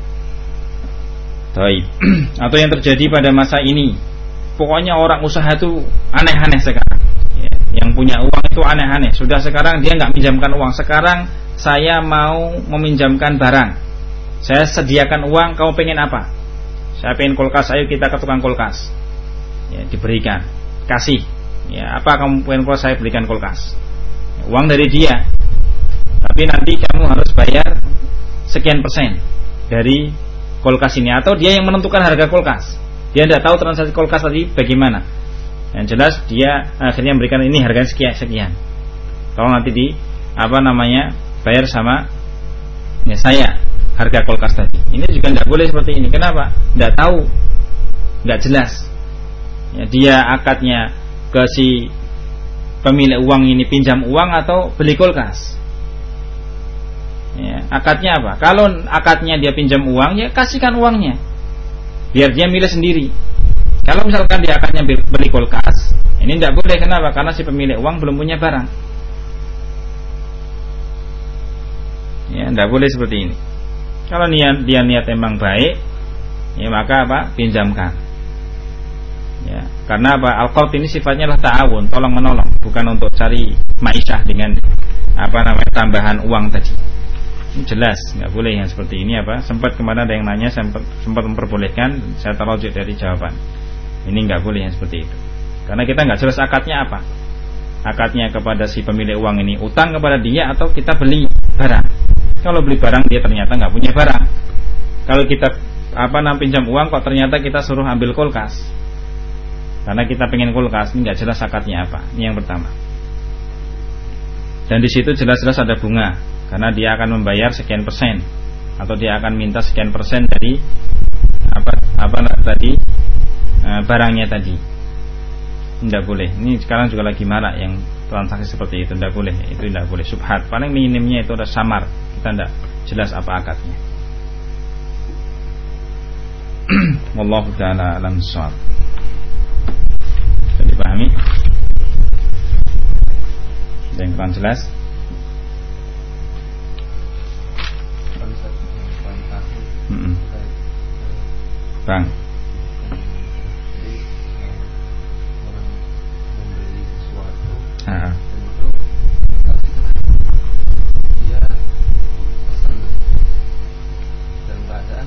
Baik. Atau yang terjadi pada masa ini, pokoknya orang usaha itu aneh-aneh sekarang. Ya, yang punya uang itu aneh-aneh. Sudah sekarang dia nggak minjamkan uang. Sekarang saya mau meminjamkan barang. Saya sediakan uang, kamu pengen apa? Saya pengen kulkas, ayo kita ke tukang kulkas. Ya, diberikan, kasih. Ya, apa kamu pengen kulkas, saya belikan kulkas. Uang dari dia. Tapi nanti kamu harus bayar sekian persen dari kulkas ini, atau dia yang menentukan harga kulkas. Dia tidak tahu transaksi kulkas tadi bagaimana. Yang jelas dia akhirnya memberikan ini harganya sekian sekian. Kalau nanti di apa namanya bayar sama ya saya harga kulkas tadi. Ini juga tidak boleh seperti ini. Kenapa? Tidak tahu, tidak jelas. Ya, dia akadnya ke si pemilik uang ini pinjam uang atau beli kulkas. Ya, Akadnya apa? Kalau akadnya dia pinjam uang, ya kasihkan uangnya, biar dia milih sendiri. Kalau misalkan dia akadnya beli kulkas, ini tidak boleh. Kenapa? Karena si pemilik uang belum punya barang. Ya, tidak boleh seperti ini. Kalau niat dia niat emang baik, ya maka apa? Pinjamkan. Ya, karena apa? Al-qard ini sifatnya adalah ta'awun, tolong menolong, bukan untuk cari ma'isyah dengan apa namanya tambahan uang tadi. Ini jelas nggak boleh yang seperti ini apa? Sempat kemarin ada yang nanya, sempat sempat memperbolehkan, saya terujuk dari jawaban. Ini nggak boleh yang seperti itu. Karena kita nggak jelas akadnya apa. Akadnya kepada si pemilik uang ini utang kepada dia atau kita beli barang. Kalau beli barang dia ternyata nggak punya barang. Kalau kita apa namanya pinjam uang kok ternyata kita suruh ambil kulkas. Karena kita pengen kulkas, ini nggak jelas akadnya apa. Ini yang pertama. Dan di situ jelas-jelas ada bunga, karena dia akan membayar sekian persen atau dia akan minta sekian persen dari apa apa tadi e, barangnya tadi. Tidak boleh. Ini sekarang juga lagi marak yang transaksi seperti itu. Tidak boleh. Itu tidak boleh. Subhat. Paling minimnya itu ada samar. Kita tidak jelas apa akadnya. Wallahu ta'ala alam shawab. Bisa dipahami? Yang kurang jelas? Mm-mm. Bang. Ah. Dia pesan dalam keadaan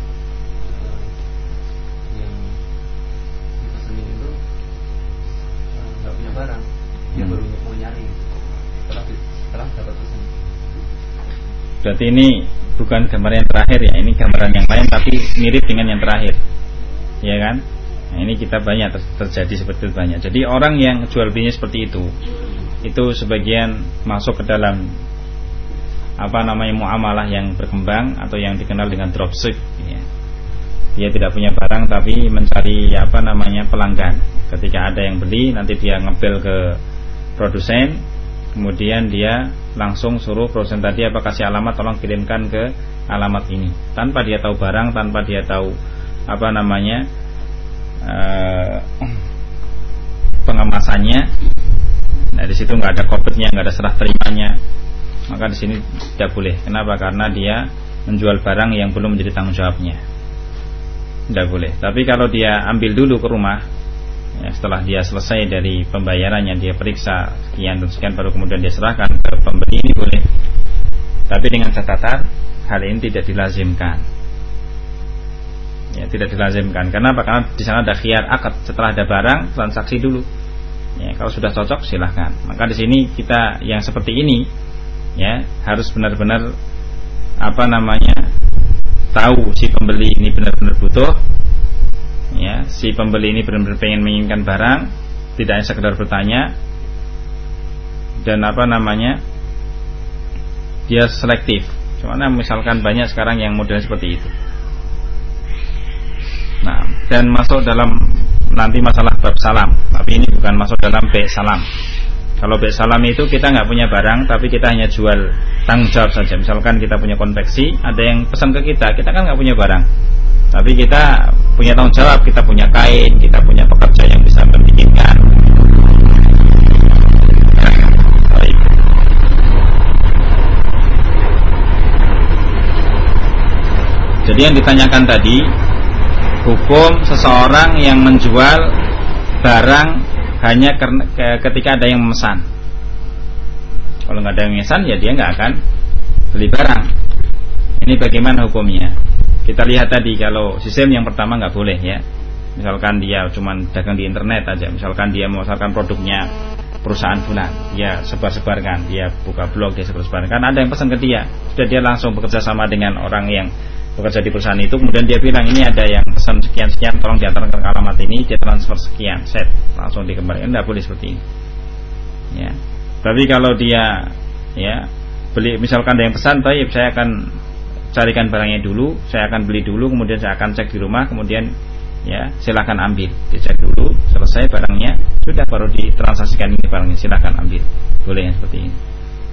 yang dipesanin itu nggak punya barang, dia baru mau nyari setelah setelah dapat pesan. Berarti ini bukan gambaran yang terakhir ya, ini gambaran yang lain tapi mirip dengan yang terakhir, ya kan? Nah, ini kita banyak ter- terjadi seperti itu banyak. Jadi orang yang jual belinya seperti itu, itu sebagian masuk ke dalam apa namanya muamalah yang berkembang atau yang dikenal dengan dropship. Ya. Dia tidak punya barang tapi mencari apa namanya pelanggan. Ketika ada yang beli, nanti dia ngebel ke produsen, kemudian dia langsung suruh produsen tadi apa kasih alamat, tolong kirimkan ke alamat ini, tanpa dia tahu barang, tanpa dia tahu apa namanya Uh, pengemasannya. Nah di situ nggak ada kopetnya, nggak ada serah terimanya, maka di sini tidak boleh. Kenapa? Karena dia menjual barang yang belum menjadi tanggung jawabnya. Tidak boleh. Tapi kalau dia ambil dulu ke rumah, ya, setelah dia selesai dari pembayarannya, dia periksa sekian dan sekian, baru kemudian dia serahkan ke pembeli, ini boleh. Tapi dengan catatan hal ini tidak dilazimkan. Ya, tidak dilazimkan. Kenapa? Karena di sana ada khiyar akad. Setelah ada barang, transaksi dulu. Ya, kalau sudah cocok silahkan. Maka di sini kita yang seperti ini, ya harus benar-benar apa namanya tahu si pembeli ini benar-benar butuh. Ya, si pembeli ini benar-benar pengen menginginkan barang, tidak hanya sekedar bertanya. Dan apa namanya dia selektif. Soalnya misalkan banyak sekarang yang model seperti itu. Nah, dan masuk dalam nanti masalah bab salam. Tapi ini bukan masuk dalam be salam. Kalau be salam itu kita nggak punya barang, tapi kita hanya jual tanggung jawab saja. Misalkan kita punya konveksi, ada yang pesan ke kita, kita kan nggak punya barang, tapi kita punya tanggung jawab. Kita punya kain, kita punya pekerja yang bisa membikinkan. Baik. Jadi yang ditanyakan tadi, hukum seseorang yang menjual barang hanya karena ketika ada yang memesan. Kalau nggak ada yang memesan, ya dia nggak akan beli barang. Ini bagaimana hukumnya? Kita lihat tadi, kalau sistem yang pertama nggak boleh ya. Misalkan dia cuma dagang di internet aja, misalkan dia memasarkan produknya perusahaan bulan, dia sebar-sebarkan, dia buka blog, dia sebar-sebarkan. Ada yang pesan ke dia, sudah dia langsung bekerja sama dengan orang yang bekerja di perusahaan itu, kemudian dia bilang ini ada yang pesan sekian-sekian, tolong diantarkan ke alamat ini, dia transfer sekian, set, langsung dikembalikan. Tidak boleh seperti ini. Ya. Tapi kalau dia ya beli, misalkan ada yang pesan, baik saya akan carikan barangnya dulu, saya akan beli dulu, kemudian saya akan cek di rumah, kemudian ya silakan ambil, dicek dulu, selesai barangnya, sudah baru ditransaksikan ini barangnya, silakan ambil. Boleh yang seperti ini.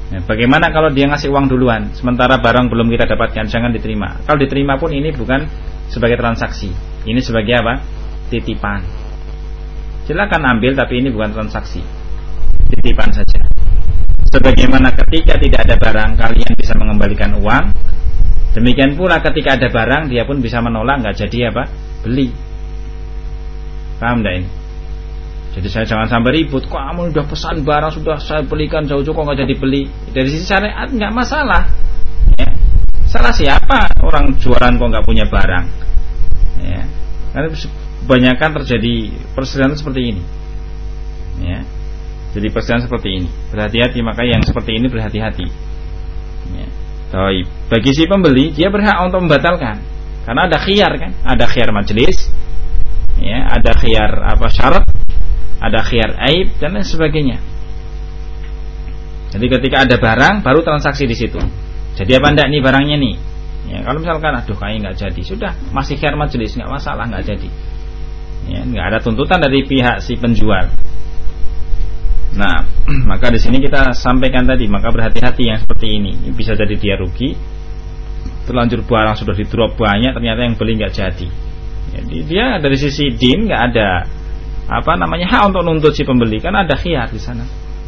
Nah, bagaimana kalau dia ngasih uang duluan sementara barang belum kita dapatkan? Jangan diterima. Kalau diterima pun ini bukan sebagai transaksi. Ini sebagai apa? Titipan. Silakan ambil, tapi ini bukan transaksi. Titipan saja. Sebagaimana ketika tidak ada barang kalian bisa mengembalikan uang, demikian pula ketika ada barang dia pun bisa menolak, nggak jadi apa? Beli. Paham enggak ini? Jadi saya jangan sampai ribut, kok kamu sudah pesan barang, sudah saya belikan jauh-jauh kok nggak jadi beli. Dari sisi syariat nggak masalah, ya. Salah siapa orang jualan kok nggak punya barang, ya. Karena kebanyakan terjadi perselisihan seperti ini, ya. Jadi perselisihan seperti ini, berhati-hati, maka yang seperti ini berhati-hati, ya. Baik. Bagi si pembeli dia berhak untuk membatalkan, karena ada khiyar kan, ada khiyar majelis, ya, ada khiyar apa syarat, ada khiyar aib dan lain sebagainya. Jadi ketika ada barang baru transaksi di situ. Jadi apa enggak nih barangnya nih? Ya, kalau misalkan aduh kayaknya nggak jadi, sudah masih khiyar majelis, nggak masalah, nggak jadi. Ya, nggak ada tuntutan dari pihak si penjual. Nah, maka di sini kita sampaikan tadi, maka berhati-hati yang seperti ini. Bisa jadi dia rugi, terlanjur barang sudah di drop banyak, ternyata yang beli nggak jadi. Jadi dia dari sisi din nggak ada apa namanya hak untuk nuntut si pembeli, kan ada khiyar di sana.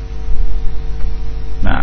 Nah,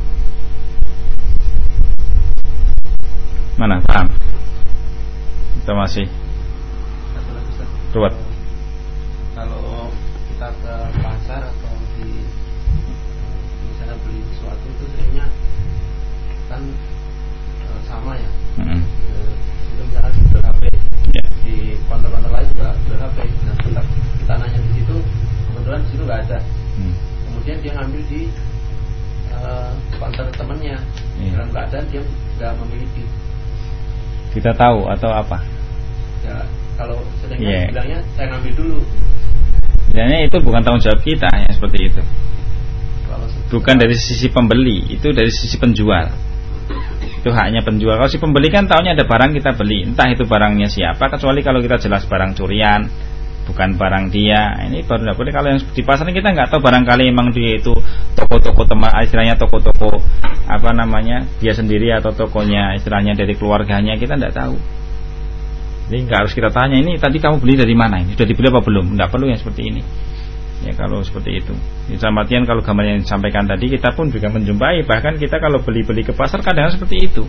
mana paham? Kita masih ruwet. Kalau kita ke pasar atau di misalnya beli sesuatu itu sebenarnya kan e, sama ya. Mm-hmm. E, itu misalnya jual H P, yeah. Di konter-konter lain juga jual H P. Nah, kita, kita nanya di situ, kebetulan di situ nggak ada. Mm. Kemudian dia ngambil di e, konter temannya, yeah. Dalam keadaan dia nggak memiliki. Kita tahu atau apa? Ya, kalau sedangkan yeah. bilangnya saya ngambil dulu. Sebenarnya itu bukan tanggung jawab kita yang seperti itu. Bukan dari sisi pembeli, itu dari sisi penjual. Itu haknya penjual. Kalau si pembeli kan tahunya ada barang kita beli, entah itu barangnya siapa, kecuali kalau kita jelas barang curian, bukan barang dia. Ini baru tidak boleh. Kalau yang di pasar kita nggak tahu, barangkali emang dia itu toko-toko teman, istilahnya toko-toko apa namanya dia sendiri atau tokonya istilahnya dari keluarganya, kita nggak tahu. Jadi nggak harus kita tanya, ini tadi kamu beli dari mana, ini sudah dibeli apa belum, nggak perlu yang seperti ini. Ya kalau seperti itu. Di artian kalau gambar yang disampaikan tadi kita pun juga menjumpai, bahkan kita kalau beli-beli ke pasar kadang seperti itu.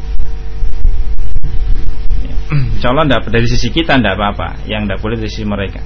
Ya. Insya Allah enggak, dari sisi kita tidak apa-apa, yang tidak boleh dari sisi mereka.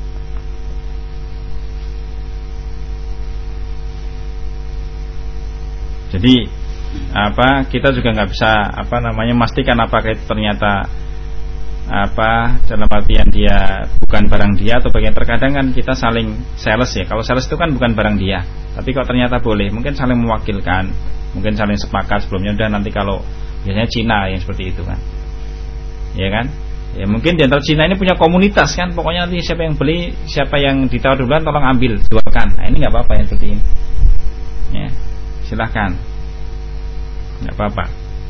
Jadi apa kita juga nggak bisa apa namanya memastikan apakah itu ternyata apa dalam artian dia bukan barang dia atau bagian. Terkadang kan kita saling sales ya. Kalau sales itu kan bukan barang dia, tapi kalau ternyata boleh, mungkin saling mewakilkan, mungkin saling sepakat sebelumnya. Udah nanti kalau biasanya Cina yang seperti itu kan, ya kan? Ya mungkin di antara Cina ini punya komunitas kan. Pokoknya nanti siapa yang beli, siapa yang ditawar duluan tolong ambil, jualkan. Nah ini nggak apa-apa yang seperti ini. Ya silahkan, nggak apa-apa.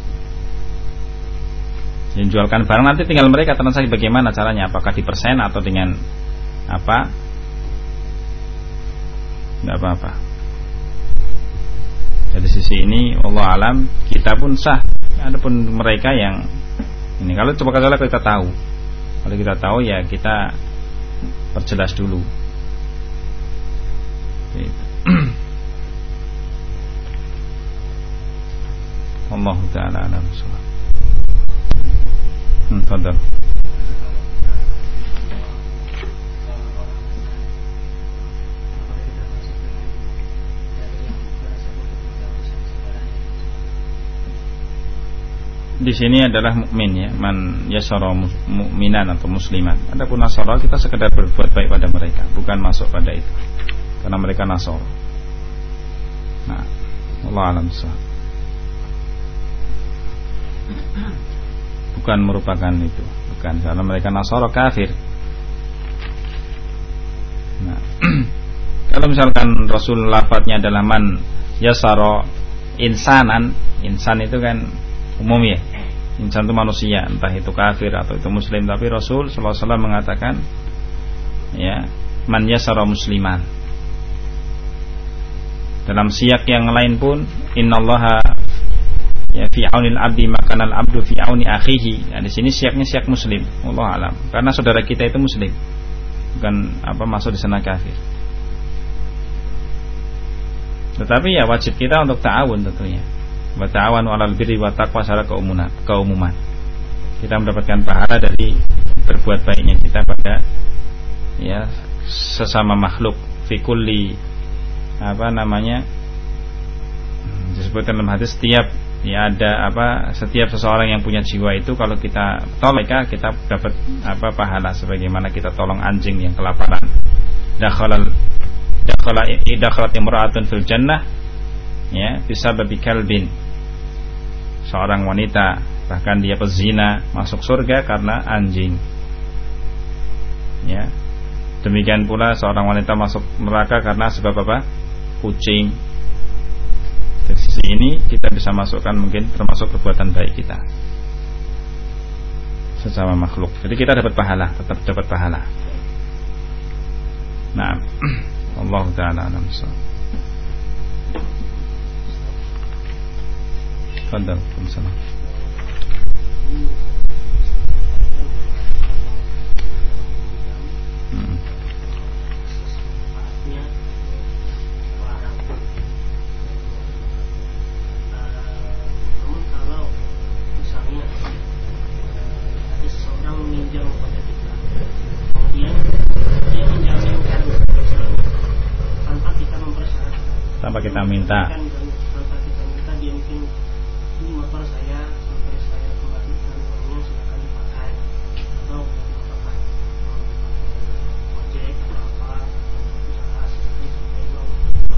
Menjualkan barang nanti tinggal mereka transaksi bagaimana caranya, apakah di persen atau dengan apa, nggak apa-apa. Dari sisi ini Allah alam kita pun sah. Adapun mereka yang ini, kalau coba kalau kita tahu, kalau kita tahu ya kita perjelas dulu. Gitu. Allah Ta'ala alam shawab. Hmm, fadal. Di sini adalah mukmin ya, man yasara mukminan atau musliman. Adapun nasara kita sekedar berbuat baik pada mereka, bukan masuk pada itu, karena mereka nasara. Nah, Allah alam shawab. Bukan merupakan itu, bukan, karena mereka Nasara kafir. Nah, kalau misalkan Rasul lafadznya adalah man yasara insanan, insan itu kan umum ya, insan itu manusia, entah itu kafir atau itu muslim. Tapi Rasul sallallahu alaihi wasallam mengatakan ya man yasara musliman. Dalam siyak yang lain pun innallaha ya fi aunil abdi makanal abdu fi auni akhihi. Nah, di sini siaknya siak muslim. Wallahu alam. Karena saudara kita itu muslim. Bukan apa masuk di sana kafir. Tetapi ya wajib kita untuk ta'awun tentunya. Wa ta'awanu 'alal birri wa taqwa secara keumuman, keumuman. Kita mendapatkan pahala dari berbuat baiknya kita pada ya sesama makhluk fi kulli apa namanya disebutkan dalam hadis setiap ya ada apa setiap seseorang yang punya jiwa itu kalau kita tolong kita dapat apa pahala sebagaimana kita tolong anjing yang kelaparan. Dakhalal dakhala dakhalat imra'atun fil jannah ya bisababi kalbin. Seorang wanita bahkan dia pezina masuk surga karena anjing. Ya. Demikian pula seorang wanita masuk neraka karena sebab apa? Kucing. Dari sisi ini kita bisa masukkan mungkin termasuk perbuatan baik kita sesama makhluk. Jadi kita dapat pahala, tetap dapat pahala. Nah, Allah Taala alam. Fadal, Assalamualaikum. Hmm. Tanpa kita minta. Tanpa kita minta dia mungkin ini motor saya sampai saya kembalikan uangnya silakan dipakai atau apakah ojek atau apa usaha seperti sampai uang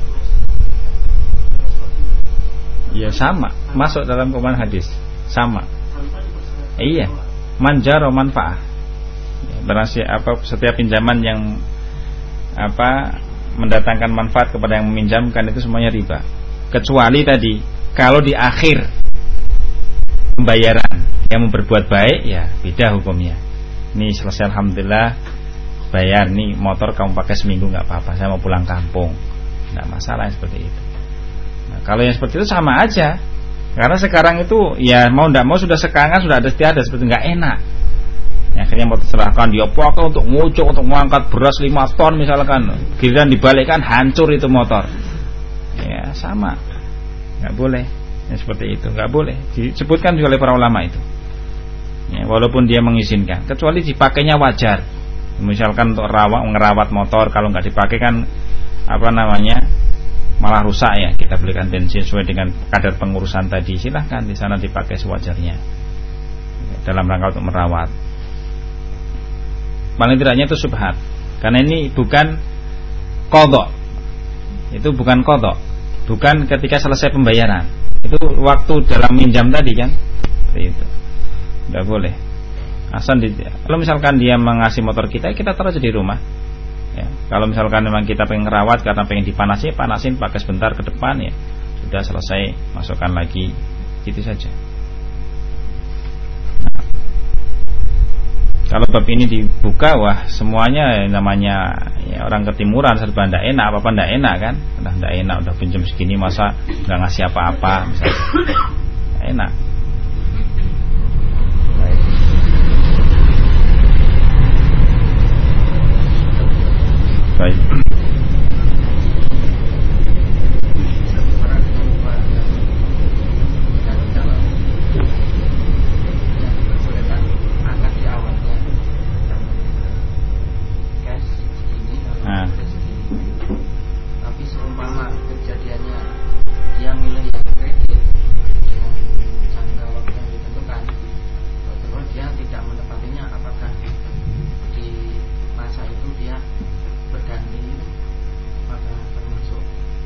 ya sama masuk dalam kumpulan hadis sama. Tanpa dipersyaratkan. Iya. Manjaro manfaah. Berarti apa setiap pinjaman yang apa mendatangkan manfaat kepada yang meminjamkan itu semuanya riba. Kecuali tadi kalau di akhir pembayaran yang mau berbuat baik ya beda hukumnya. Ini selesai alhamdulillah bayar nih motor kamu pakai seminggu nggak apa-apa saya mau pulang kampung nggak masalah seperti itu. Nah, kalau yang seperti itu sama aja karena sekarang itu ya mau nggak mau sudah sekarang sudah ada istiadat seperti nggak enak. Ya, akhirnya mau terserahkan dia pakai untuk ngucuk untuk mengangkat beras lima ton misalkan giliran dibalikkan hancur itu motor ya sama nggak boleh ya, seperti itu nggak boleh disebutkan juga oleh para ulama itu ya, walaupun dia mengizinkan kecuali dipakainya wajar misalkan untuk rawat ngerawat motor kalau nggak dipakai kan apa namanya malah rusak ya kita belikan bensin sesuai dengan kadar pengurusan tadi silahkan di sana dipakai sewajarnya dalam rangka untuk merawat. Paling tidaknya itu subhat. Karena ini bukan qadha. Itu bukan qadha. Bukan ketika selesai pembayaran. Itu waktu dalam minjam tadi kan. Seperti itu. Enggak boleh. Asal di, kalau misalkan dia mengasih motor kita, kita taruh aja di rumah. Ya. Kalau misalkan memang kita pengen ngerawat karena pengen dipanasin, panasin pakai sebentar ke depan ya. Sudah selesai, masukkan lagi. Gitu saja. Kalau bab ini dibuka, wah semuanya namanya ya, orang ketimuran serba ndak enak, apa-apa ndak enak kan? Udah ndak enak, udah pinjam segini masa nggak ngasih apa-apa, misalnya. Nggak enak. Baik. Baik. Tapi seumpama kejadiannya dia milih yang kredit dengan jangka waktu yang ditentukan, terus dia tidak menepatinya, apakah di masa itu dia berganti, apakah termasuk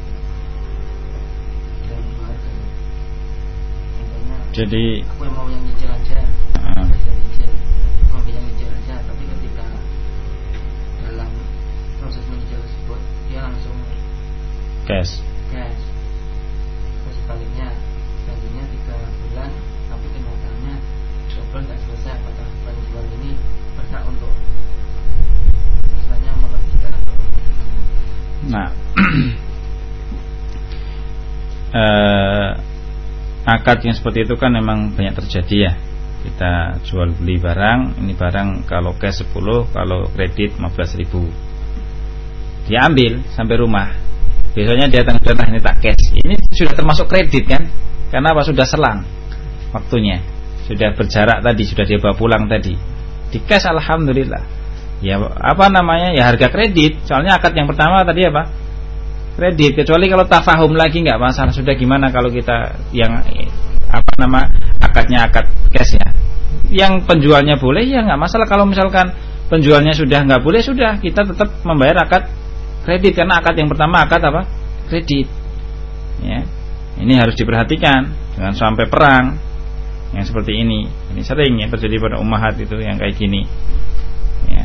dalam keluarga? Contohnya, jadi aku yang mau yang nyicil aja, uh. saya nyicil, mau yang nyicil aja, tapi ketika dalam proses menyicil tersebut dia langsung cash cash terus sebaliknya janjinya tiga bulan tapi kenyataannya dua bulan tidak selesai, apakah penjual ini berhak untuk misalnya melebihkan atau nah eh, akad yang seperti itu kan memang banyak terjadi ya. Kita jual beli barang, ini barang kalau cash sepuluh, kalau kredit lima belas ribu. Diambil sampai rumah. Biasanya dia tanda ini tak cash. Ini sudah termasuk kredit kan? Karena apa? Sudah selang waktunya. Sudah berjarak tadi, sudah dia bawa pulang tadi. Di cash alhamdulillah. Ya apa namanya? Ya harga kredit. Soalnya akad yang pertama tadi apa? Kredit. Kecuali kalau tafahum lagi nggak masalah. Sudah gimana kalau kita yang apa nama akadnya akad cash ya? Yang penjualnya boleh ya nggak masalah. Kalau misalkan penjualnya sudah nggak boleh, sudah kita tetap membayar akad kredit, karena akad yang pertama akad apa? Kredit. Ya. Ini harus diperhatikan, jangan sampai perang yang seperti ini. Ini sering ya terjadi pada ummahat itu yang kayak gini. Ya.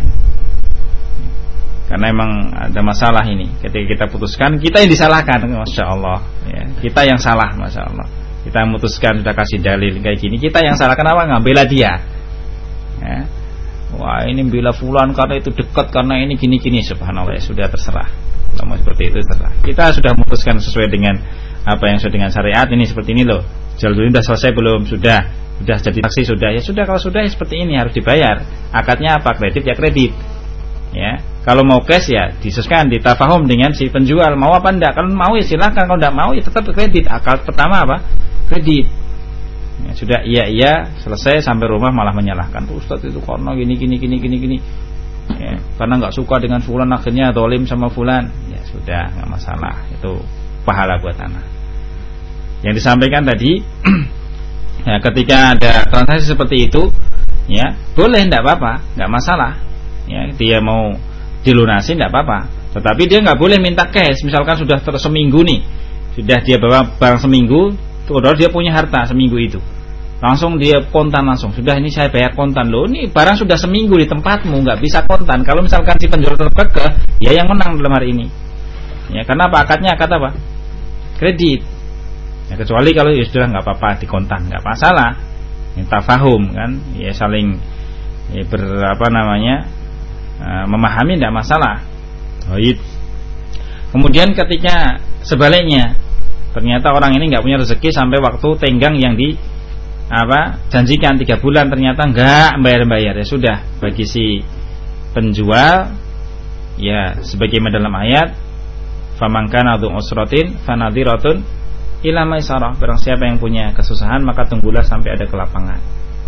Karena emang ada masalah ini. Ketika kita putuskan, kita yang disalahkan, masya Allah. Ya. Kita yang salah, masya Allah. Kita memutuskan sudah kasih dalil kayak gini, kita yang salah. Kenapa? Ngambil dia. Ya. Wah ini bila fulan karena itu dekat, karena ini gini-gini. Subhanallah, ya sudah terserah. Kalau seperti itu terserah. Kita sudah memutuskan sesuai dengan apa yang sesuai dengan syariat. Ini seperti ini loh. Jual beli sudah selesai belum? Sudah. Sudah jadi saksi sudah. Ya sudah, kalau sudah ya seperti ini harus dibayar. Akadnya apa? Kredit ya kredit. Ya. Kalau mau cash ya disesuaikan, ditafahum dengan si penjual mau apa enggak. Kalau mau ya silakan, kalau enggak mau ya tetap kredit. Akad pertama apa? Kredit. Ya, sudah iya iya selesai, sampai rumah malah menyalahkan tuh Ustaz itu karena gini gini gini gini gini ya, karena nggak suka dengan fulan akhirnya dolim sama fulan. Ya sudah, nggak masalah, itu pahala buat anak. Yang disampaikan tadi ya, ketika ada transaksi seperti itu ya boleh, nggak apa-apa, nggak masalah ya, dia mau dilunasi nggak apa-apa, tetapi dia nggak boleh minta cash. Misalkan sudah terus seminggu nih, sudah dia bawa barang seminggu, padahal dia punya harta seminggu itu, langsung dia kontan langsung. Sudah ini saya bayar kontan loh. Ini barang sudah seminggu di tempatmu, nggak bisa kontan. Kalau misalkan si penjual terkekeh, ya yang menang dalam hari ini. Ya karena apa? Akadnya akad apa? Kredit. Ya kecuali kalau ya sudah nggak apa-apa di kontan, nggak masalah. Ya, tafahum kan? Ya saling ya, berapa namanya uh, memahami, nggak masalah. Baik. Kemudian ketika sebaliknya, ternyata orang ini nggak punya rezeki sampai waktu tenggang yang di apa janjikan tiga bulan, ternyata nggak bayar-bayar. Ya sudah, bagi si penjual ya sebagaimana dalam ayat, famangkana dzu usratin fanadhiratun ila maisarah. Barang siapa yang punya kesusahan maka tunggulah sampai ada kelapangan.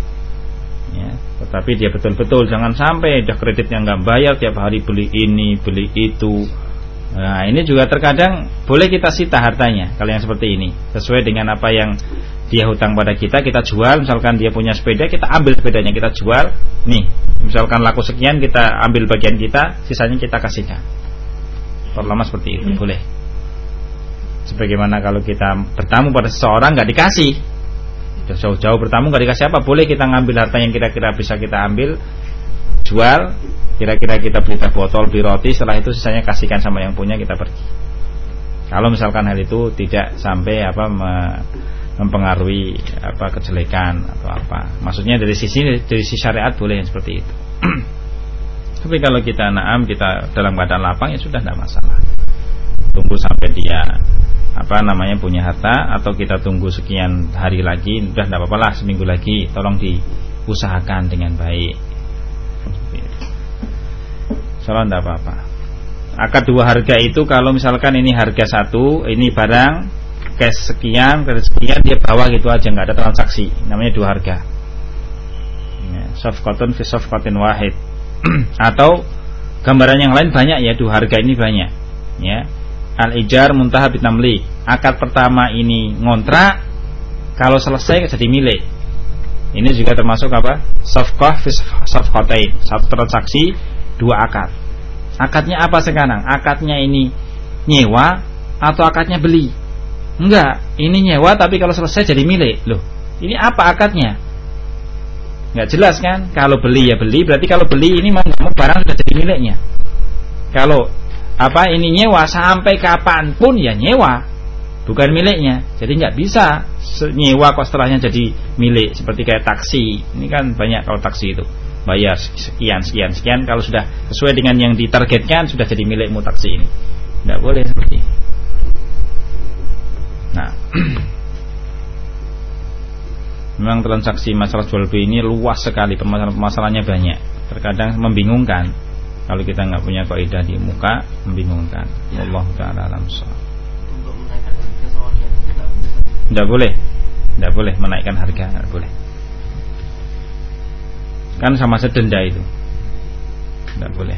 Ya, tetapi dia betul-betul jangan sampai dah kreditnya nggak bayar, tiap hari beli ini beli itu. Nah ini juga terkadang boleh kita sita hartanya kalau yang seperti ini, sesuai dengan apa yang dia hutang pada kita, kita jual. Misalkan dia punya sepeda, kita ambil sepedanya, kita jual. Nih, misalkan laku sekian, kita ambil bagian kita, sisanya kita kasihkan. Perlama seperti itu, boleh. Sebagaimana kalau kita bertamu pada seseorang nggak dikasih, jauh-jauh bertamu nggak dikasih apa, boleh kita ngambil harta yang kira-kira bisa kita ambil, jual. Kira-kira kita beli teh botol, beli roti, setelah itu sisanya kasihkan sama yang punya, kita pergi. Kalau misalkan hal itu tidak sampai apa mempengaruhi apa kejelekan atau apa, maksudnya dari sisi dari sisi syariat boleh yang seperti itu. Tapi kalau kita naam, kita dalam keadaan lapang ya sudah tidak masalah. Tunggu sampai dia apa namanya punya harta, atau kita tunggu sekian hari lagi, sudah tidak apa-apa lah, seminggu lagi, tolong diusahakan dengan baik. Salah tidak apa-apa. Akad dua harga itu kalau misalkan ini harga satu, ini barang cash sekian, kredit sekian, dia bawa gitu aja, nggak ada transaksi, namanya dua harga. Ya, safqatun fi safqatin wahid. Atau gambaran yang lain banyak ya, dua harga ini banyak. Ya, al-ijar muntaha bitamlik. Akad pertama ini ngontrak, kalau selesai jadi milik. Ini juga termasuk apa? Safqah fi safqatain, satu transaksi dua akad. Akadnya apa sekarang? Akadnya ini nyewa atau akadnya beli? Enggak, ini nyewa tapi kalau selesai jadi milik. Loh, ini apa akadnya? Enggak jelas kan? Kalau beli ya beli, berarti kalau beli ini mau nggak mau barang sudah jadi miliknya. Kalau apa ini nyewa sampai kapanpun ya nyewa, bukan miliknya. Jadi nggak bisa nyewa kok setelahnya jadi milik, seperti kayak taksi. Ini kan banyak kalau taksi itu, bayar sekian sekian sekian, kalau sudah sesuai dengan yang ditargetkan sudah jadi milikmu taksi ini. Tidak boleh seperti ini. Nah Memang transaksi masalah jual beli ini luas sekali, permasalahan-permasalahannya banyak. Terkadang membingungkan kalau kita nggak punya kaidah di muka, membingungkan. Wallahu taala alam. Tidak boleh, tidak boleh menaikkan harga, tidak boleh. Kan sama saja denda itu, tidak boleh.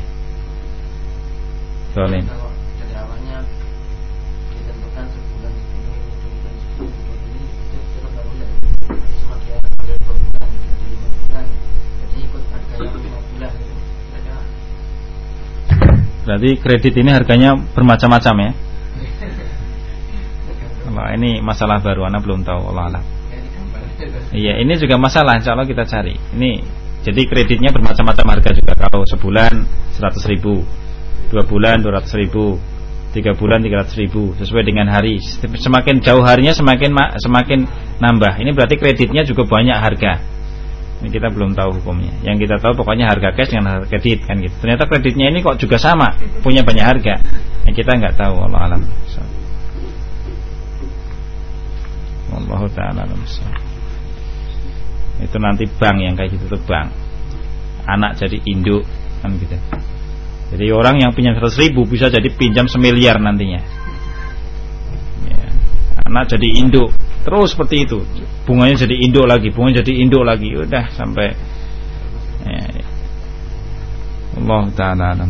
Boleh. Dari awalnya ditentukan sebulan ini, sebulan ini, itu tidak boleh. Semakin ada dua bulan, jadi lima bulan, jadi ikut harga yang lima bulan itu. Berarti kredit ini harganya bermacam-macam ya? Kalau ini masalah baru, anak belum tahu, Allah alam. Iya, ini juga masalah, insya Allah kita cari. Ini jadi kreditnya bermacam-macam harga juga. Kalau sebulan seratus ribu, dua bulan dua ratus ribu, tiga bulan tiga ratus ribu, sesuai dengan hari. Semakin jauh harinya semakin semakin nambah. Ini berarti kreditnya juga banyak harga. Ini kita belum tahu hukumnya. Yang kita tahu pokoknya harga cash dengan harga kredit kan gitu. Ternyata kreditnya ini kok juga sama, punya banyak harga. Yang kita nggak tahu, Allah alam. Wallahu ta'ala alam. Itu nanti bank yang kayak gitu tuh bank. Anak jadi induk kan gitu. Jadi orang yang punya seratus ribu bisa jadi pinjam semiliar nantinya ya. Anak jadi induk terus seperti itu, bunganya jadi induk lagi, bunganya jadi induk lagi, udah sampai ya, ya. Allah ta'ala alam.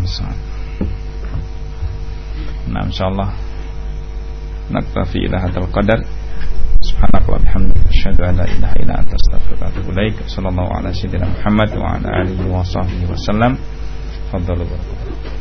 Nah insyaallah naktafi ila hadzal qadar. Subhanallahi wa bihamdihi asyhadu an la ilaha illa anta astaghfiruka wa atubu ilaik. Sallallahu ala sayyidina Muhammad wa ala alihi wa sahbihi wasallam. Fadhalu.